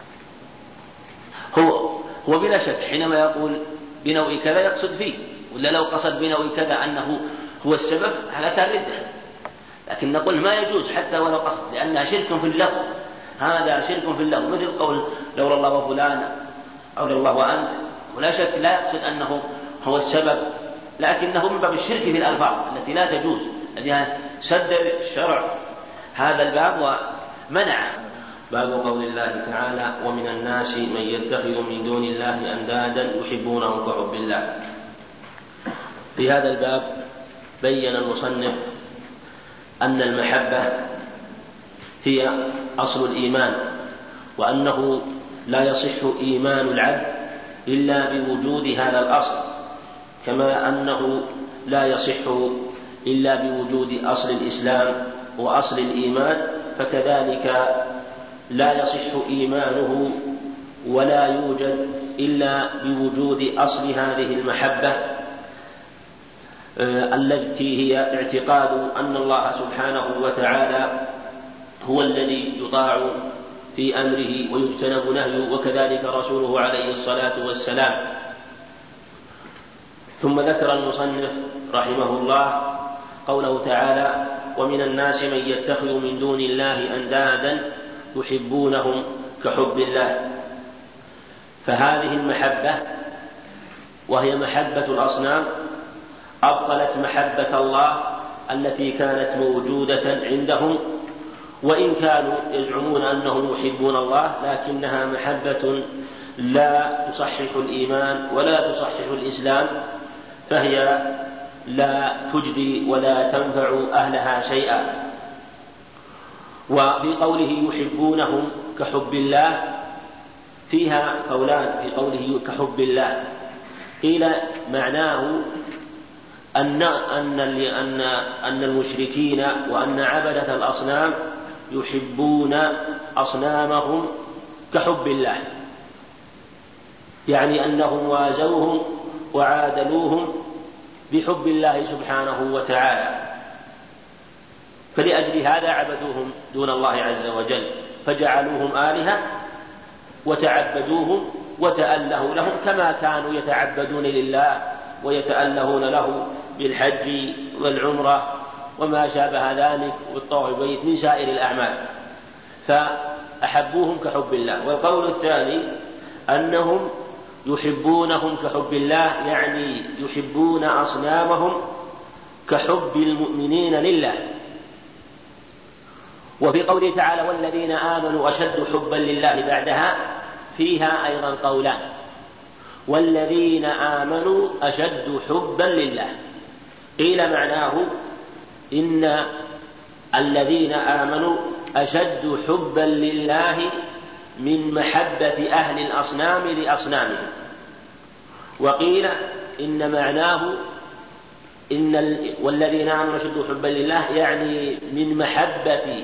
هو هو بلا شك حينما يقول بنوع كذا يقصد فيه، ولا لو قصد بنوع كذا أنه هو السبب هذا كان ردة، لكن نقول ما يجوز حتى ولو قصد، لأنها شرك في اللغو، هذا شرك في اللغو، مثل قول لولا الله وفلان أو لولا الله وأنت، ولا شك لا يقصد أنه هو السبب، لكنه من باب الشرك في الألفاظ التي لا تجوز، التي سد الشرع هذا الباب ومنع. باب قول الله تعالى ومن الناس من يتخذ من دون الله أندادا يحبونهم كحب الله. في هذا الباب بين المصنف أن المحبة هي أصل الإيمان، وأنه لا يصح إيمان العبد إلا بوجود هذا الأصل، كما أنه لا يصح إلا بوجود أصل الإسلام وأصل الإيمان، فكذلك لا يصح إيمانه ولا يوجد إلا بوجود أصل هذه المحبة التي هي اعتقاد أن الله سبحانه وتعالى هو الذي يطاع في أمره ويجتنب نهيه، وكذلك رسوله عليه الصلاة والسلام. ثم ذكر المصنف رحمه الله قوله تعالى ومن الناس من يتخذ من دون الله أندادا يحبونهم كحب الله. فهذه المحبة وهي محبة الأصنام أبطلت محبة الله التي كانت موجودة عندهم، وإن كانوا يزعمون أنهم يحبون الله، لكنها محبة لا تصحح الإيمان ولا تصحح الإسلام، فهي لا تجدي ولا تنفع أهلها شيئا. وفي قوله يحبونهم كحب الله فيها قولان، في قوله كحب الله قيل معناه أن أن أن أن المشركين وأن عبدة الأصنام يحبون أصنامهم كحب الله، يعني أنهم وازوهم وعادلوهم بحب الله سبحانه وتعالى، فلأجل هذا عبدوهم دون الله عز وجل، فجعلوهم آلهة وتعبدوهم وتأله لهم كما كانوا يتعبدون لله ويتألهون له بالحج والعمرة وما شابه ذلك والطواف بالبيت من سائر الأعمال، فأحبوهم كحب الله. والقول الثاني أنهم يحبونهم كحب الله، يعني يحبون أصنامهم كحب المؤمنين لله. وفي قوله تعالى والذين آمنوا أشد حبا لله بعدها فيها أيضا قولان، والذين آمنوا أشد حبا لله. قيل معناه إن الذين آمنوا أشد حبا لله من محبة أهل الأصنام لأصنامهم. وقيل إن معناه إن والذين آمنوا أشد حبا لله يعني من محبة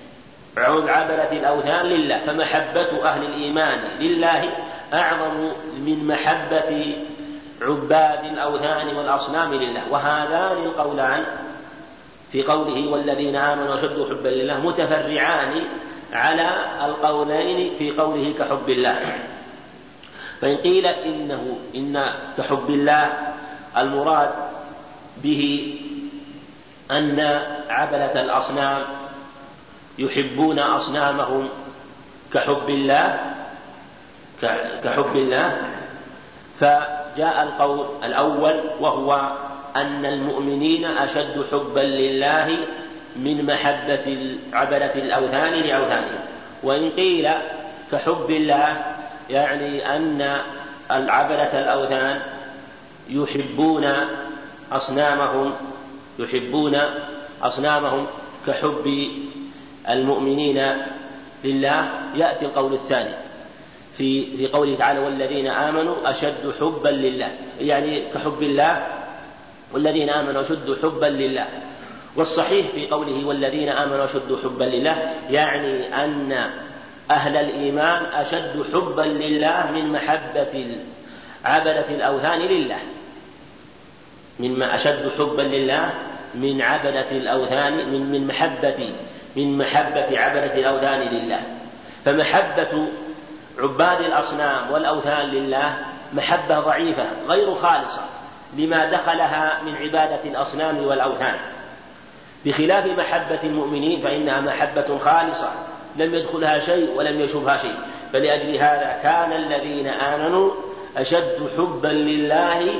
عبدة الأوثان لله، فمحبة أهل الإيمان لله أعظم من محبة عباد الأوثان والأصنام لله. وهذان القولان في قوله والذين آمنوا أشد حبا لله متفرعان على القولين في قوله كحب الله. فإن قيل إنه إن كحب الله المراد به أن عبدة الأصنام يحبون أصنامهم كحب الله كحب الله فجاء القول الأول وهو أن المؤمنين أشد حبا لله من محبة عبدة الأوثان لأوثانهم. وإن قيل كحب الله يعني أن العبدة الأوثان يحبون أصنامهم يحبون أصنامهم كحب المؤمنين لله، يأتي القول الثاني في في قوله تعالى والذين آمنوا أشد حبا لله، يعني كحب الله والذين آمنوا أشد حبا لله. والصحيح في قوله والذين آمنوا أشد حبا لله يعني أن أهل الإيمان أشد حبا لله من محبة عبدة الأوثان لله، مما أشد حبا لله من عبدة الأوثان من من محبة من محبة عبدة الأوثان لله. فمحبة عباد الأصنام والأوثان لله محبة ضعيفة غير خالصة لما دخلها من عبادة الأصنام والأوثان، بخلاف محبة المؤمنين فإنها محبة خالصة لم يدخلها شيء ولم يشبها شيء. فلأجل هذا كان الذين آمنوا أشد حبا لله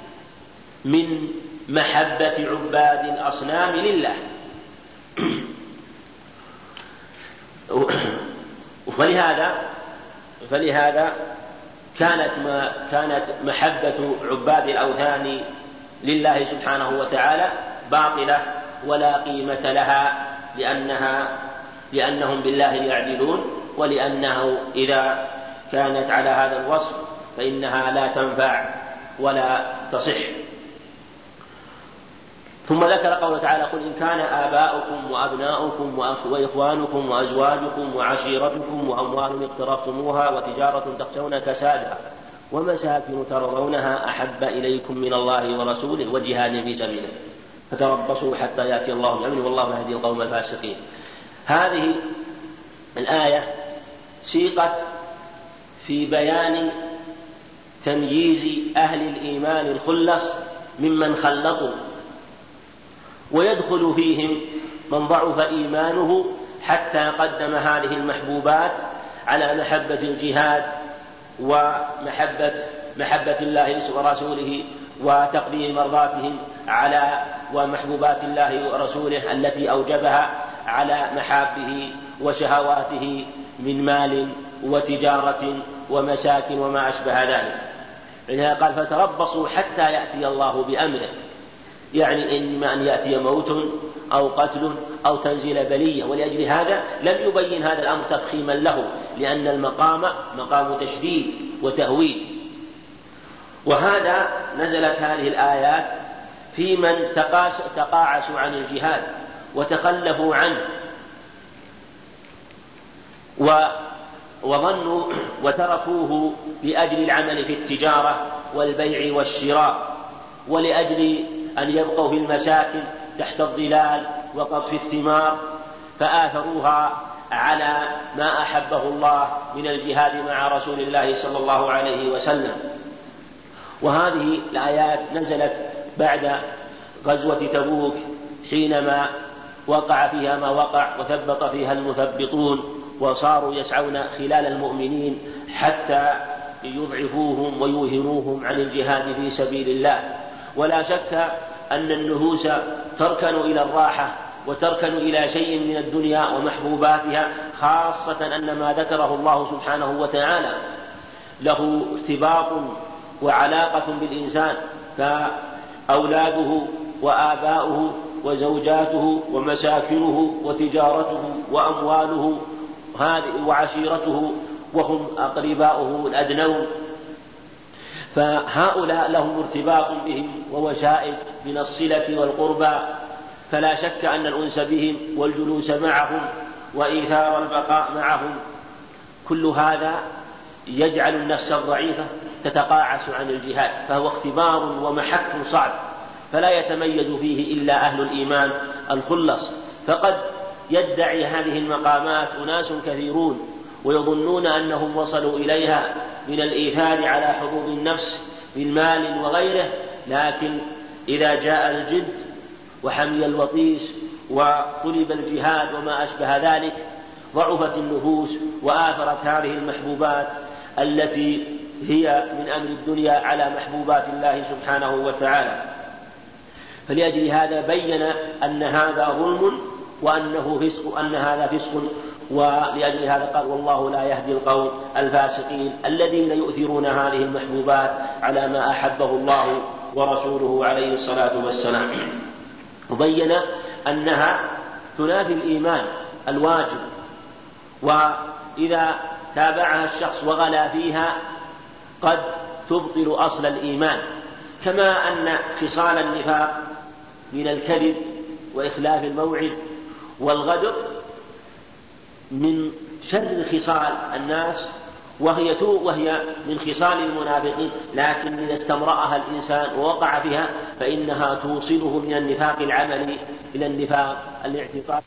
من محبة عباد الأصنام لله. فلهذا فلهذا كانت ما كانت محبة عباد الأوثان لله سبحانه وتعالى باطلة ولا قيمة لها، لأنها لأنهم بالله يعدلون، ولأنه إذا كانت على هذا الوصف فإنها لا تنفع ولا تصح. ثم ذكر قوله تعالى قل إن كان آباؤكم وأبناؤكم وإخوانكم وأزواجكم وعشيرتكم وأموال اقترفتموها وتجارة تخشون كسادها ومساكن ترضونها أحب إليكم من الله ورسوله وجهاد في سبيله فتربصوا حتى يأتي الله بأمره والله يهدي القوم الفاسقين. هذه الآية سيقت في بيان تمييز أهل الإيمان الخلص ممن خلطوا، ويدخل فيهم من ضعف إيمانه حتى قدم هذه المحبوبات على محبة الجهاد ومحبة محبة الله ورسوله وتقديم مرضاتهم على ومحبوبات الله ورسوله التي أوجبها على محابه وشهواته من مال وتجارة ومساكن وما أشبه ذلك. لذلك قال فتربصوا حتى يأتي الله بأمره، يعني إما أن يأتي موت أو قتل أو تنزل بلية. ولأجل هذا لم يبين هذا الأمر تفخيما له، لأن المقام مقام تشديد وتهويل. وهذا نزلت هذه الآيات في من تقاعسوا عن الجهاد وتخلفوا عنه وظنوا وتركوه لأجل العمل في التجارة والبيع والشراء، ولأجل أن يبقوا في المساكن تحت الظلال وقطف الثمار، فآثروها على ما أحبه الله من الجهاد مع رسول الله صلى الله عليه وسلم. وهذه الآيات نزلت بعد غزوة تبوك حينما وقع فيها ما وقع وثبط فيها المثبطون وصاروا يسعون خلال المؤمنين حتى يضعفوهم ويوهنوهم عن الجهاد في سبيل الله. ولا شك أن النفوس تركن إلى الراحة وتركن إلى شيء من الدنيا ومحبوباتها، خاصة أن ما ذكره الله سبحانه وتعالى له ارتباط وعلاقة بالإنسان، فأولاده وآباؤه وزوجاته ومساكنه وتجارته وأمواله وعشيرته وهم أقرباؤه الأدنون، فهؤلاء لهم ارتباط بهم ووشائج من الصلة والقربى، فلا شك أن الأنس بهم والجلوس معهم وإيثار البقاء معهم كل هذا يجعل النفس الضعيفة تتقاعس عن الجهاد، فهو اختبار ومحك صعب فلا يتميز فيه إلا أهل الإيمان الخلص. فقد يدعي هذه المقامات أناس كثيرون ويظنون أنهم وصلوا إليها من الإيثار على حظوظ النفس بالمال وغيره، لكن إذا جاء الجد وحمي الوطيس وطلب الجهاد وما أشبه ذلك ضعفت النفوس وآثرت هذه المحبوبات التي هي من أمر الدنيا على محبوبات الله سبحانه وتعالى. فلأجل هذا بين أن هذا ظلم وأنه فسق، أن هذا فسق، ولأجل هذا قال والله لا يهدي القوم الفاسقين الذين يؤثرون هذه المحبوبات على ما أحبه الله ورسوله عليه الصلاة والسلام. وبين أنها تنافي الإيمان الواجب، وإذا تابعها الشخص وغلا فيها قد تبطل أصل الإيمان، كما أن خصال النفاق من الكذب وإخلاف الموعد والغدر من شر خصال الناس، وهي وهي من خصال المنافقين، لكن إذا استمرأها الإنسان ووقع فيها فإنها توصله من النفاق العملي إلى النفاق الاعتقادي.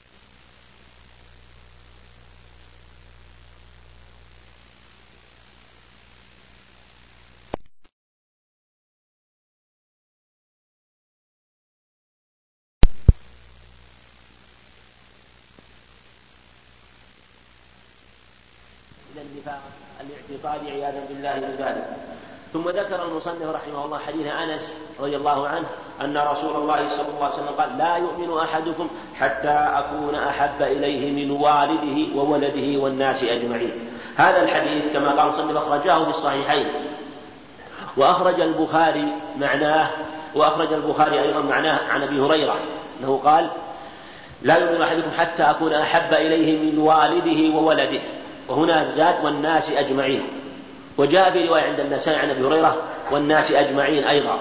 النفاق الاعتقادي عياذا بالله من ذلك. ثم ذكر المصنف رحمه الله حديث أنس رضي الله عنه أن رسول الله صلى الله عليه وسلم قال لا يؤمن أحدكم حتى أكون أحب إليه من والده وولده والناس أجمعين. هذا الحديث كما قال المصنف أخرجاه في الصحيحين، وأخرج البخاري معناه وأخرج البخاري أيضا معناه عن أبي هريرة أنه قال لا يؤمن أحدكم حتى أكون أحب إليه من والده وولده، وهنا زاد والناس أجمعين، وجاء في رواية عند النسائي عن أبي هريرة والناس أجمعين أيضا.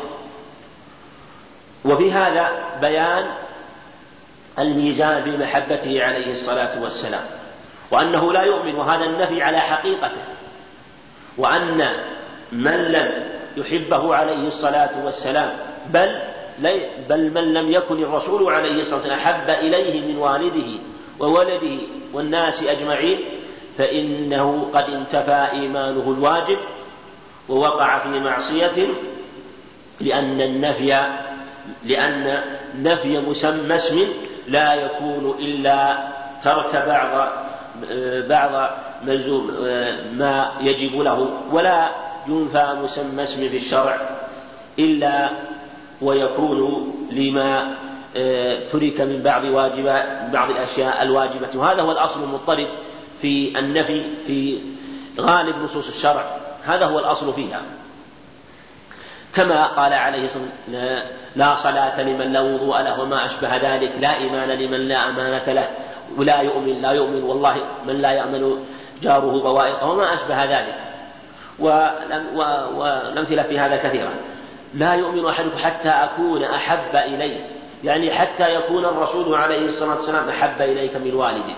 وفي هذا بيان الميزان في محبته عليه الصلاة والسلام، وأنه لا يؤمن، وهذا النفي على حقيقته، وأن من لم يحبه عليه الصلاة والسلام بل, بل من لم يكن الرسول عليه الصلاة والسلام أحب إليه من والده وولده والناس أجمعين فإنه قد انتفى إيمانه الواجب ووقع في معصية، لأن النفي لأن نفي مسمى اسم لا يكون إلا ترك بعض بعض ملزوم ما يجب له، ولا ينفى مسمى اسم في الشرع إلا ويكون لما ترك من بعض واجبات بعض الأشياء الواجبة. وهذا هو الأصل المضطرد في النفي في غالب نصوص الشرع، هذا هو الأصل فيها، كما قال عليه الصلاة والسلام لا صلاة لمن لا وضوء له وما أشبه ذلك، لا إيمان لمن لا أمانة له، ولا يؤمن لا يؤمن والله من لا يأمن جاره بوائقه وما أشبه ذلك. والأمثلة في هذا كثيرة. لا يؤمن أحدكم حتى أكون أحب إليه، يعني حتى يكون الرسول عليه الصلاة والسلام أحب إليك من والدك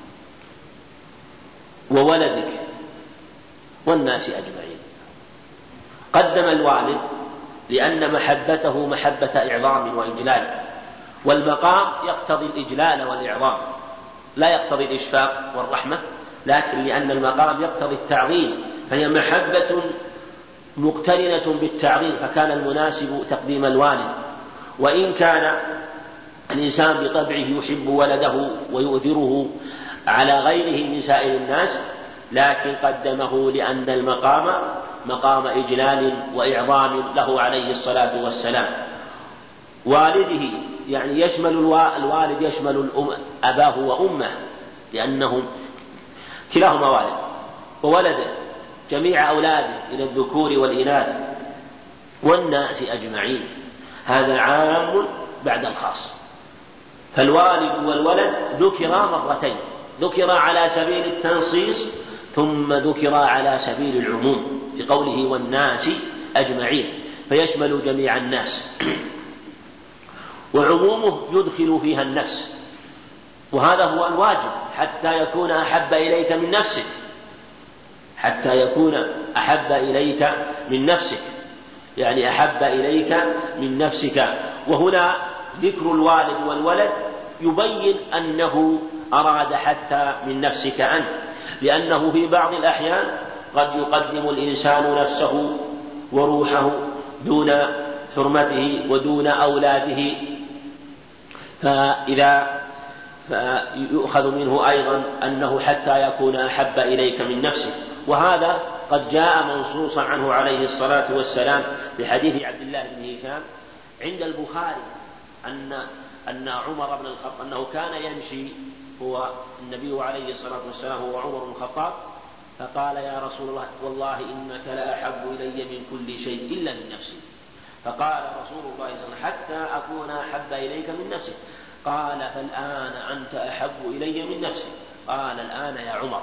وولدك والناس أجمعين. قدم الوالد لأن محبته محبة إعظام وإجلال، والمقام يقتضي الإجلال والإعظام، لا يقتضي الإشفاق والرحمة، لكن لأن المقام يقتضي التعظيم، فهي محبة مقترنة بالتعظيم، فكان المناسب تقديم الوالد. وإن كان الإنسان بطبعه يحب ولده ويؤثره على غيره من سائر الناس، لكن قدمه لأن المقام مقام إجلال وإعظام له عليه الصلاة والسلام. والده يعني يشمل الوالد يشمل الأم أباه وأمه، لأنهم كلاهما والد، وولده جميع أولاده إلى الذكور والإناث والناس أجمعين، هذا عام بعد الخاص. فالوالد والولد ذكرا مرتين، ذكر على سبيل التنصيص ثم ذكر على سبيل العموم في قوله والناس أجمعين، فيشمل جميع الناس، وعمومه يدخل فيها النفس، وهذا هو الواجب حتى يكون أحب إليك من نفسك، حتى يكون أحب إليك من نفسك، يعني أحب إليك من نفسك. وهنا ذكر الوالد والولد يبين أنه أراد حتى من نفسك أنت، لأنه في بعض الأحيان قد يقدم الإنسان نفسه وروحه دون حرمته ودون أولاده، فإذا فيؤخذ منه أيضا أنه حتى يكون أحب إليك من نفسك. وهذا قد جاء منصوصا عنه عليه الصلاة والسلام في حديث عبد الله بن هشام عند البخاري أن أن عمر بن الخطاب أنه كان يمشي هو النبي عليه الصلاة والسلام هو عمر بن الخطاب، فقال يا رسول الله والله إنك لا أحب إلي من كل شيء إلا من نفسي، فقال رسول الله صلى الله عليه وسلم حتى أكون أحب إليك من نفسك، قال فالآن أنت أحب إلي من نفسي، قال الآن يا عمر،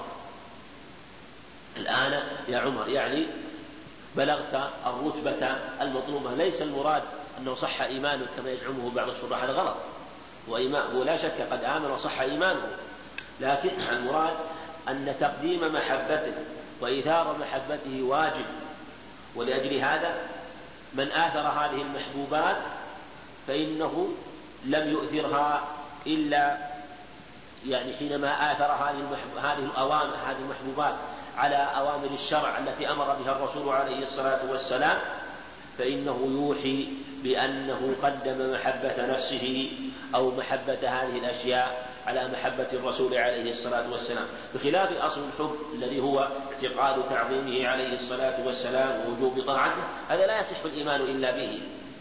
الآن يا عمر، يعني بلغت الرتبة المطلوبة. ليس المراد أنه صح إيمانه كما يزعمه بعض الشراح، هذا غلط، وإيمانه لا شك قد آمن وصح إيمانه، لكن المراد أن تقديم محبته وإيثار محبته واجب. ولأجل هذا من آثر هذه المحبوبات فإنه لم يؤثرها إلا يعني حينما آثر هذه الأوامر هذه المحبوبات على أوامر الشرع التي أمر بها الرسول عليه الصلاة والسلام، فإنه يوحي بأنه قدم محبة نفسه أو محبة هذه الأشياء على محبة الرسول عليه الصلاة والسلام، بخلاف أصل الحب الذي هو اعتقاد تعظيمه عليه الصلاة والسلام ووجوب طاعته، هذا لا يصح الإيمان إلا به.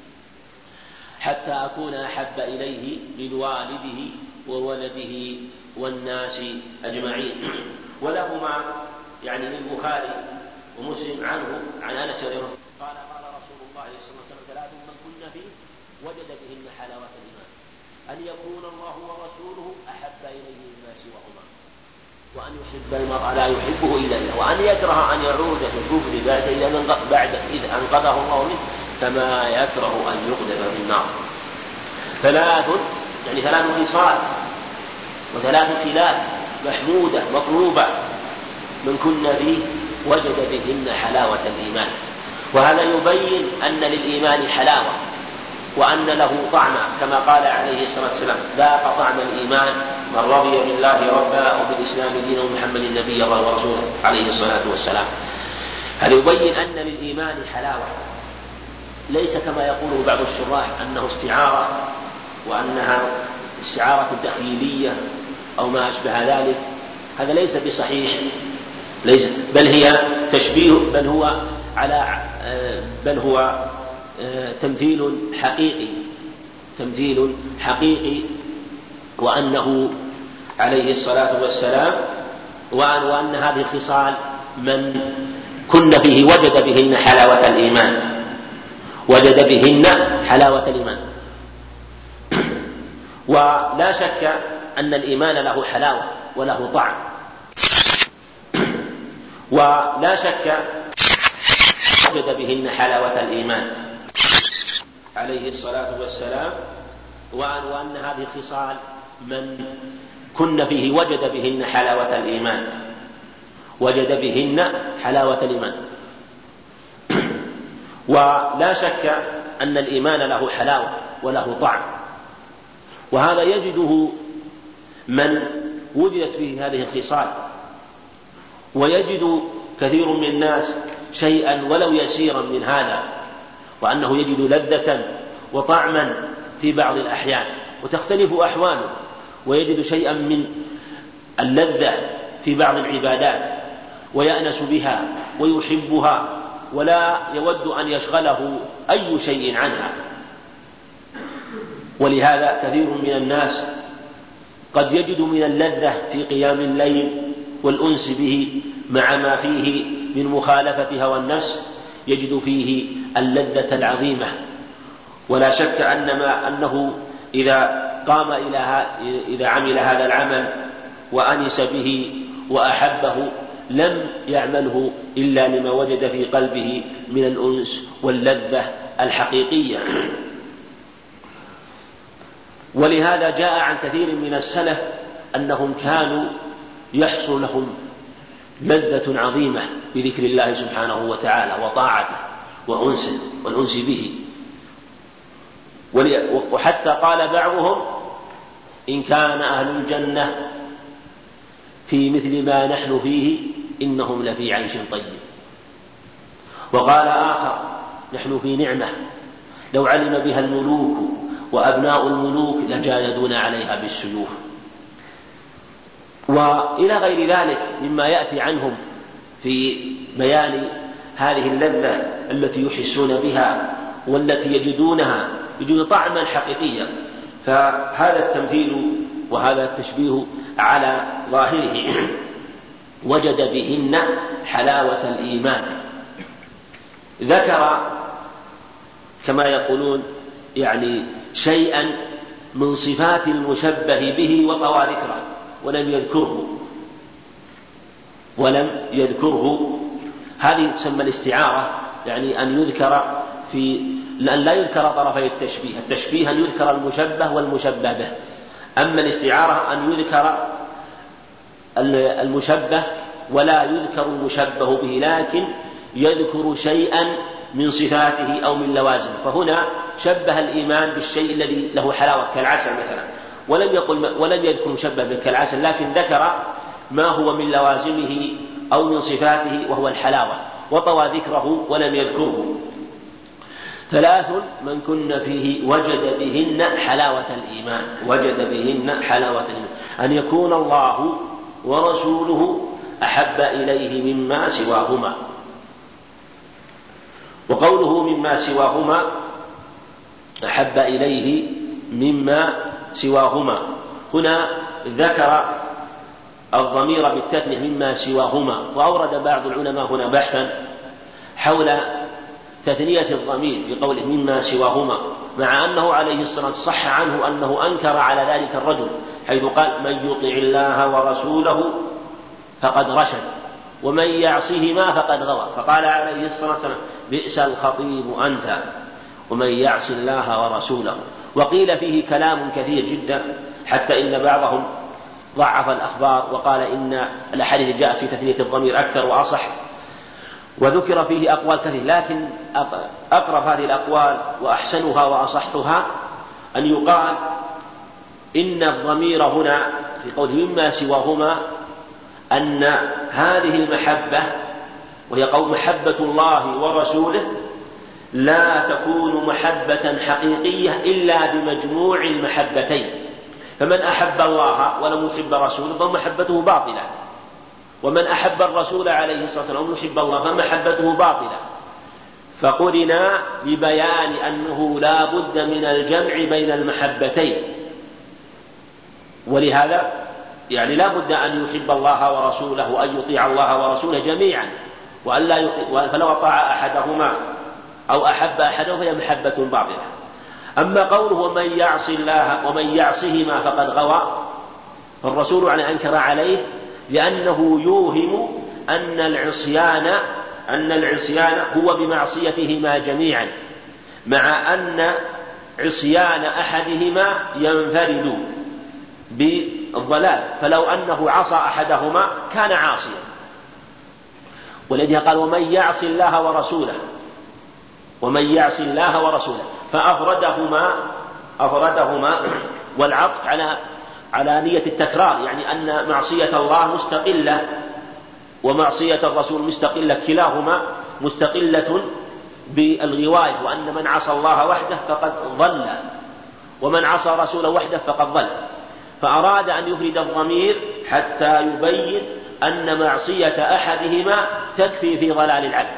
حتى أكون أحب إليه من والده وولده والناس أجمعين. ولهما يعني للبخاري ومسلم عنه عن أنس رضي الله عنه قال قال رسول الله صلى الله عليه وسلم ثلاث من كن فيه وجد بهن حلاوة الإيمان: أن يكون الله ورسوله أحب إليه مما سواهما، وأن يحب المرء لا يحبه إلا الله، وأن يكره أن يعود في الكفر بعد إذا بعد إذ أنقذه الله منه كما يكره أن يقذف في النار. ثلاث يعني ثلاث خصال وثلاث خلال محمودة مطلوبة من كن فيه وجد بهن حلاوة الإيمان. وهذا يبين أن للإيمان حلاوة وأن له طعم، كما قال عليه الصلاة والسلام: ذاق طعم الإيمان من رضي بالله ربا وبالإسلام دينا ومحمد النبي ورسوله عليه الصلاة والسلام. هذا يبين أن للإيمان حلاوة، ليس كما يقوله بعض الشراح أنه استعارة وأنها استعارة تخيلية أو ما أشبه ذلك، هذا ليس بصحيح، ليس بل هي تشبيه، بل هو على بل هو تمثيل حقيقي تمثيل حقيقي وأنه عليه الصلاة والسلام وأن, وأن هذه الخصال من كن فيه وجد بهن حلاوة الإيمان وجد بهن حلاوة الإيمان. ولا شك أن الإيمان له حلاوة وله طعم، ولا شك وجد بهن حلاوة الإيمان عليه الصلاة والسلام وأن هذه الخصال من كن فيه وجد بهن حلاوة الإيمان وجد بهن حلاوة الإيمان. ولا شك أن الإيمان له حلاوة وله طعم، وهذا يجده من وجدت فيه هذه الخصال. ويجد كثير من الناس شيئا ولو يسيرا من هذا، وأنه يجد لذة وطعما في بعض الأحيان، وتختلف أحواله، ويجد شيئا من اللذة في بعض العبادات ويأنس بها ويحبها ولا يود أن يشغله أي شيء عنها. ولهذا كثير من الناس قد يجد من اللذة في قيام الليل والأنس به مع ما فيه من مخالفة هوى النفس، يجد فيه اللذة العظيمة. ولا شك أن ما أنه إذا قام إلى إذا عمل هذا العمل وأنس به وأحبه لم يعمله إلا لما وجد في قلبه من الأنس واللذة الحقيقية. ولهذا جاء عن كثير من السلف أنهم كانوا يحصل لهم لذة عظيمة بذكر الله سبحانه وتعالى وطاعته وأنسه والأنس به. وحتى قال بعضهم: إن كان أهل الجنة في مثل ما نحن فيه إنهم لفي عيش طيب. وقال آخر: نحن في نعمة لو علم بها الملوك وأبناء الملوك لجالدون عليها بالسيوف. وإلى غير ذلك مما يأتي عنهم في بيان هذه اللذة التي يحسون بها والتي يجدونها يجدون طعما حقيقيا. فهذا التمثيل وهذا التشبيه على ظاهره وجد بهن حلاوة الإيمان. ذكر كما يقولون يعني شيئا من صفات المشبه به وطوى ذكره ولم يذكره ولم يذكره هذه تسمى الاستعارة، يعني أن يذكر في لأن لا يذكر طرفي التشبيه. التشبيه أن يذكر المشبه والمشبه به، أما الاستعارة أن يذكر المشبه ولا يذكر المشبه به، لكن يذكر شيئا من صفاته أو من لوازمه. فهنا شبه الإيمان بالشيء الذي له حلاوة كالعسل مثلا، ولم يقل ولم يذكر مشبه به كالعسل، لكن ذكر ما هو من لوازمه أو من صفاته وهو الحلاوة، وطوى ذكره ولم يذكره. ثلاث من كن فيه وجد بهن حلاوة الإيمان. وجد بهن حلاوة الإيمان: أن يكون الله ورسوله أحب إليه مما سواهما. وقوله مما سواهما أحب إليه مما سواهما، هنا ذكر الضمير بالتثنية مما سواهما. وأورد بعض العلماء هنا بحثا حول تثنية الضمير بقوله مما سواهما، مع أنه عليه الصلاة والسلام صح عنه أنه أنكر على ذلك الرجل حيث قال: من يطع الله ورسوله فقد رشد ومن يعصهما فقد غوى. فقال عليه الصلاة والسلام: بئس الخطيب أنت ومن يعص الله ورسوله. وقيل فيه كلام كثير جدا، حتى إن بعضهم ضعف الأخبار وقال إن الأحاديث جاءت في تثنية الضمير أكثر وأصح، وذكر فيه أقوال كثير، لكن أقرب هذه الأقوال وأحسنها وأصحها أن يقال إن الضمير هنا في قوله مما سواهما أن هذه المحبة وهي قول محبة الله ورسوله لا تكون محبة حقيقية إلا بمجموع المحبتين. فمن أحب الله ولم يحب رسوله فمحبته باطلة، ومن أحب الرسول عليه الصلاة والسلام ولم يحب الله فمحبته باطلة. فقرنا ببيان أنه لا بد من الجمع بين المحبتين، ولهذا يعني لا بد أن يحب الله ورسوله وأن يطيع الله ورسوله جميعا، وأن لا يطيع، فلو أطاع أحدهما أو أحب أحدهما فهي محبة باطلة. أما قوله ومن يعص الله ومن يعصهما فقد غوى، فالرسول عليه أنكر عليه لأنه يوهم أن العصيان أن العصيان هو بمعصيتهما جميعا، مع أن عصيان أحدهما ينفرد بالضلال، فلو أنه عصى أحدهما كان عاصيا. ولذلك قال ومن يعص الله ورسوله ومن يعص الله ورسوله، فأفردهما أفردهما والعطف على على نية التكرار، يعني أن معصية الله مستقلة ومعصية الرسول مستقلة، كلاهما مستقلة بالغواية، وأن من عصى الله وحده فقد ضل ومن عصى رسوله وحده فقد ضل. فأراد أن يفرد الضمير حتى يبين أن معصية أحدهما تكفي في ضلال العبد،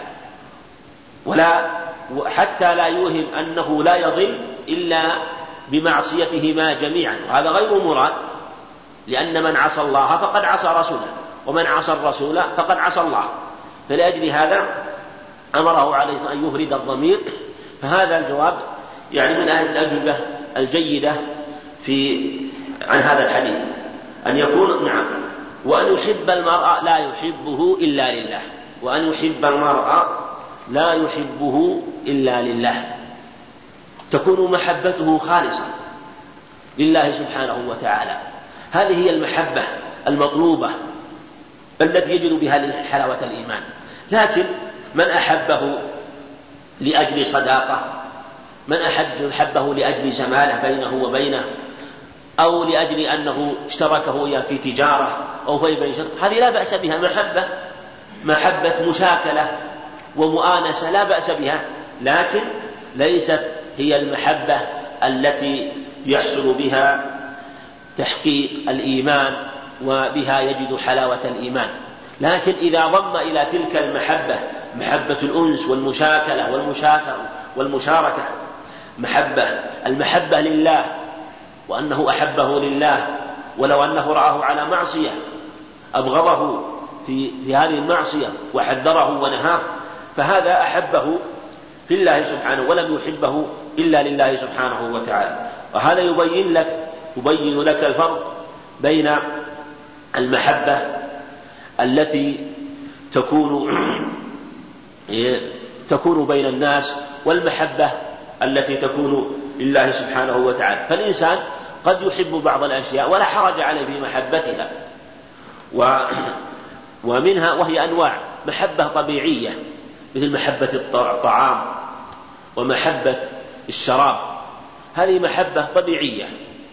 ولا حتى لا يوهم أنه لا يضل إلا بمعصيتهما جميعا، وهذا غير مراد، لأن من عصى الله فقد عصى رسوله، ومن عصى الرسول فقد عصى الله. فلأجل هذا أمره عليه أن يفرد الضمير. فهذا الجواب يعني من الأجوبة الجيدة في عن هذا الحديث، أن يكون نعم وأن يحب المرء لا يحبه إلا لله، وأن يحب المرء لا يحبه إلا لله، تكون محبته خالصة لله سبحانه وتعالى. هذه هي المحبة المطلوبة التي يجد بها حلاوة الإيمان. لكن من أحبه لأجل صداقة، من أحبه لأجل زمالة بينه وبينه، أو لأجل أنه اشتركه في تجارة أو في بيع، هذه لا بأس بها، محبة محبة مشاكلة ومؤانسة لا بأس بها، لكن ليست هي المحبة التي يحصل بها تحقيق الإيمان وبها يجد حلاوة الإيمان. لكن إذا ضم إلى تلك المحبة محبة الأنس والمشاكلة والمشاكرة والمشاركة، محبة المحبة لله وأنه أحبه لله، ولو أنه رآه على معصية أبغضه في, في هذه المعصية وحذره ونهاه، فهذا أحبه في الله سبحانه ولم يحبه إلا لله سبحانه وتعالى. وهذا يبين لك يبين لك الفرق بين المحبة التي تكون تكون بين الناس والمحبة التي تكون لله سبحانه وتعالى. فالإنسان قد يحب بعض الأشياء ولا حرج عليه في محبتها، ومنها وهي أنواع: محبة طبيعية مثل محبة الطعام ومحبة الشراب، هذه محبة طبيعية.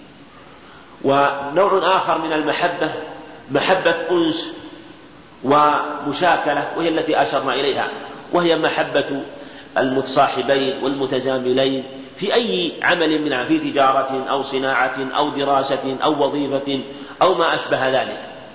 ونوع آخر من المحبة محبة أنس ومشاكلة، وهي التي أشرنا إليها، وهي محبة المتصاحبين والمتزاملين في أي عمل منها، في تجارة أو صناعة أو دراسة أو وظيفة أو ما أشبه ذلك.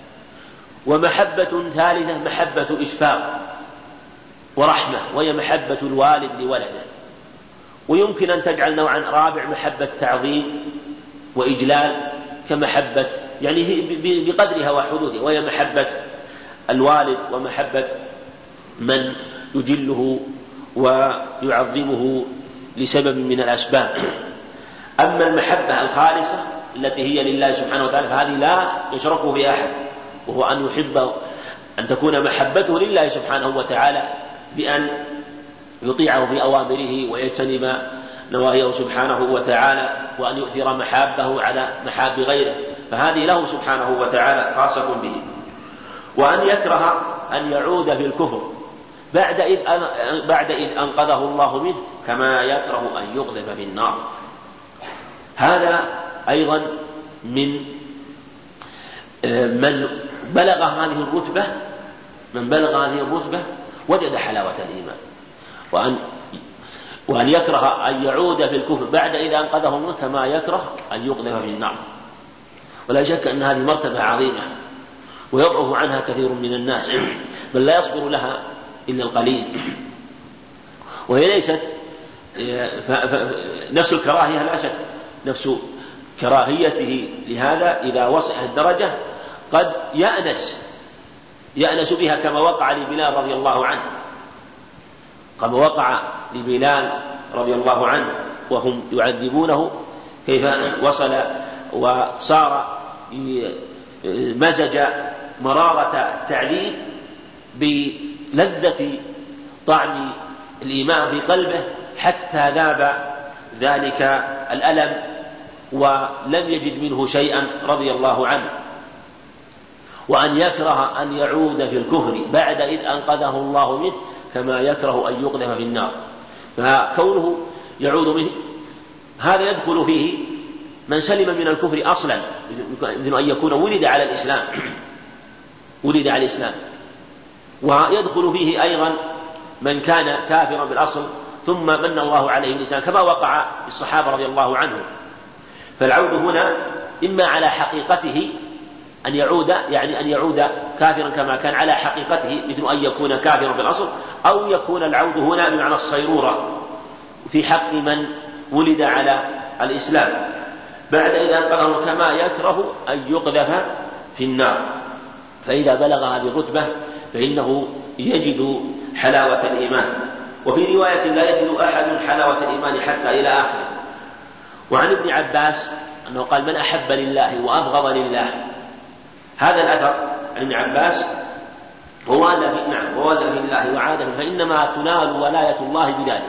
ومحبة ثالثة محبة إشفاق ورحمة، وهي محبة الوالد لولده. ويمكن أن تجعل نوعا رابع محبة تعظيم وإجلال كمحبة يعني بقدرها وحدودها، وهي محبة الوالد ومحبة من يجله ويعظمه لسبب من الأسباب. أما المحبة الخالصة التي هي لله سبحانه وتعالى فهذه لا يشركه في أحد، وهو أن يحب أن تكون محبته لله سبحانه وتعالى بأن يطيعه في أوامره ويجتنب نواهيه سبحانه وتعالى، وأن يؤثر محابه على محاب غيره، فهذه له سبحانه وتعالى خاصة به. وأن يكره أن يعود في الكفر بعد إذ بعد إذ أنقذه الله منه، كما يكره أن يقذف في النار. هذا أيضا من من بلغ هذه الرتبة من بلغ هذه الرتبة وجد حلاوة الإيمان. وأن وأن يكره أن يعود في الكفر بعد إذا أنقذه منه، كما يكره أن يقذف في النار. ولا شك أن هذه مرتبة عظيمة ويضعف عنها كثير من الناس، بل لا يصبر لها إلا القليل. وهي ليست نفس الكراهية، لا شك نفس كراهيته لهذا إذا وصل الدرجة قد يأنس يأنس بها، كما وقع لبلال رضي الله عنه كما وقع لبلال رضي الله عنه وهم يعذبونه، كيف وصل وصار مزج مرارة التعذيب بلذة طعم الإيمان في قلبه حتى ذاب ذلك الألم ولم يجد منه شيئا رضي الله عنه. وأن يكره أن يعود في الكفر بعد إذ أنقذه الله منه، كما يكره أن يقذف في النار. فكونه يعود منه هذا يدخل فيه من سلم من الكفر أصلا مثل أن يكون ولد على الإسلام ولد على الإسلام ويدخل فيه أيضا من كان كافرا بالأصل ثم من الله عليه الإسلام كما وقع بالصحابة رضي الله عنهم. فالعود هنا إما على حقيقته أن يعود يعني أن يعود كافرا كما كان على حقيقته مثل أن يكون كافرا بالأصل، أو يكون العود هنا بمعنى الصيرورة في حق من ولد على الإسلام بعد إذا أنقذه كما يكره أن يقذف في النار، فإذا بلغ هذه الرتبة فإنه يجد حلاوة الإيمان. وفي رواية لا يجد أحد حلاوة الإيمان حتى إلى آخره. وعن ابن عباس أنه قال من أحب لله وأبغض لله. هذا الأثر عن ابن عباس ووالى في نعم ووالى في الله وعاده فإنما تنال ولاية الله بذلك.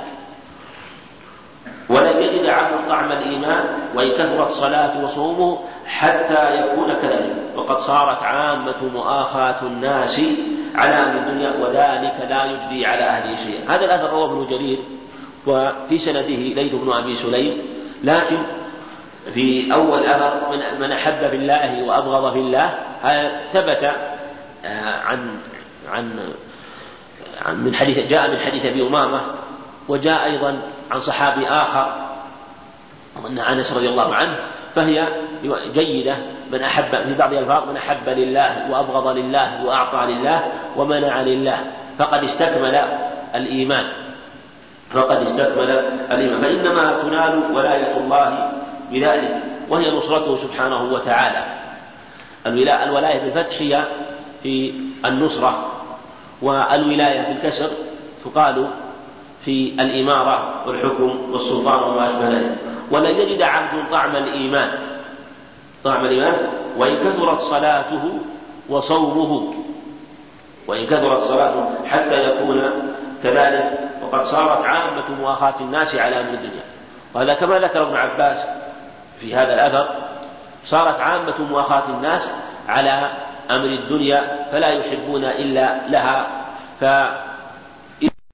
ولن يجد عبد طعم الإيمان وإن كثرت صلاة وصومه حتى يكون كذلك، وقد صارت عامة مؤاخاة الناس على أمر الدنيا وذلك لا يجدي على أهله شيئا. هذا الأثر رواه ابن جرير وفي سنده ليث بن أبي سليم، لكن في أول أثر من أحب في الله وأبغض في الله هذا ثبت عن عن من حديث جاء من حديث أبي أمامة، وجاء أيضا عن صحابي آخر أن أنس رضي الله عنه، فهي جيدة. من أحب في بعض الألفاظ من أحب لله وأبغض لله وأعطى لله ومنع لله فقد استكمل الإيمان فقد استكمل الإيمان فإنما تنال ولاية الله بذلك وهي نصرته سبحانه وتعالى. الولاية بالفتح هي في النصرة، والولاية بالكسر تقال في الإمارة والحكم والسلطان وما أشبه ذلك. ولن يجد عبد طعم الإيمان طعم الإيمان وإن كثرت صلاته وصومه وإن كثرت صلاته حتى يكون كذلك، وقد صارت عامة مؤاخاة الناس على أمر الدنيا. وهذا كما ذكر ابن عباس في هذا الأثر، صارت عامة مؤاخاة الناس على أمر الدنيا فلا يحبون إلا لها، ف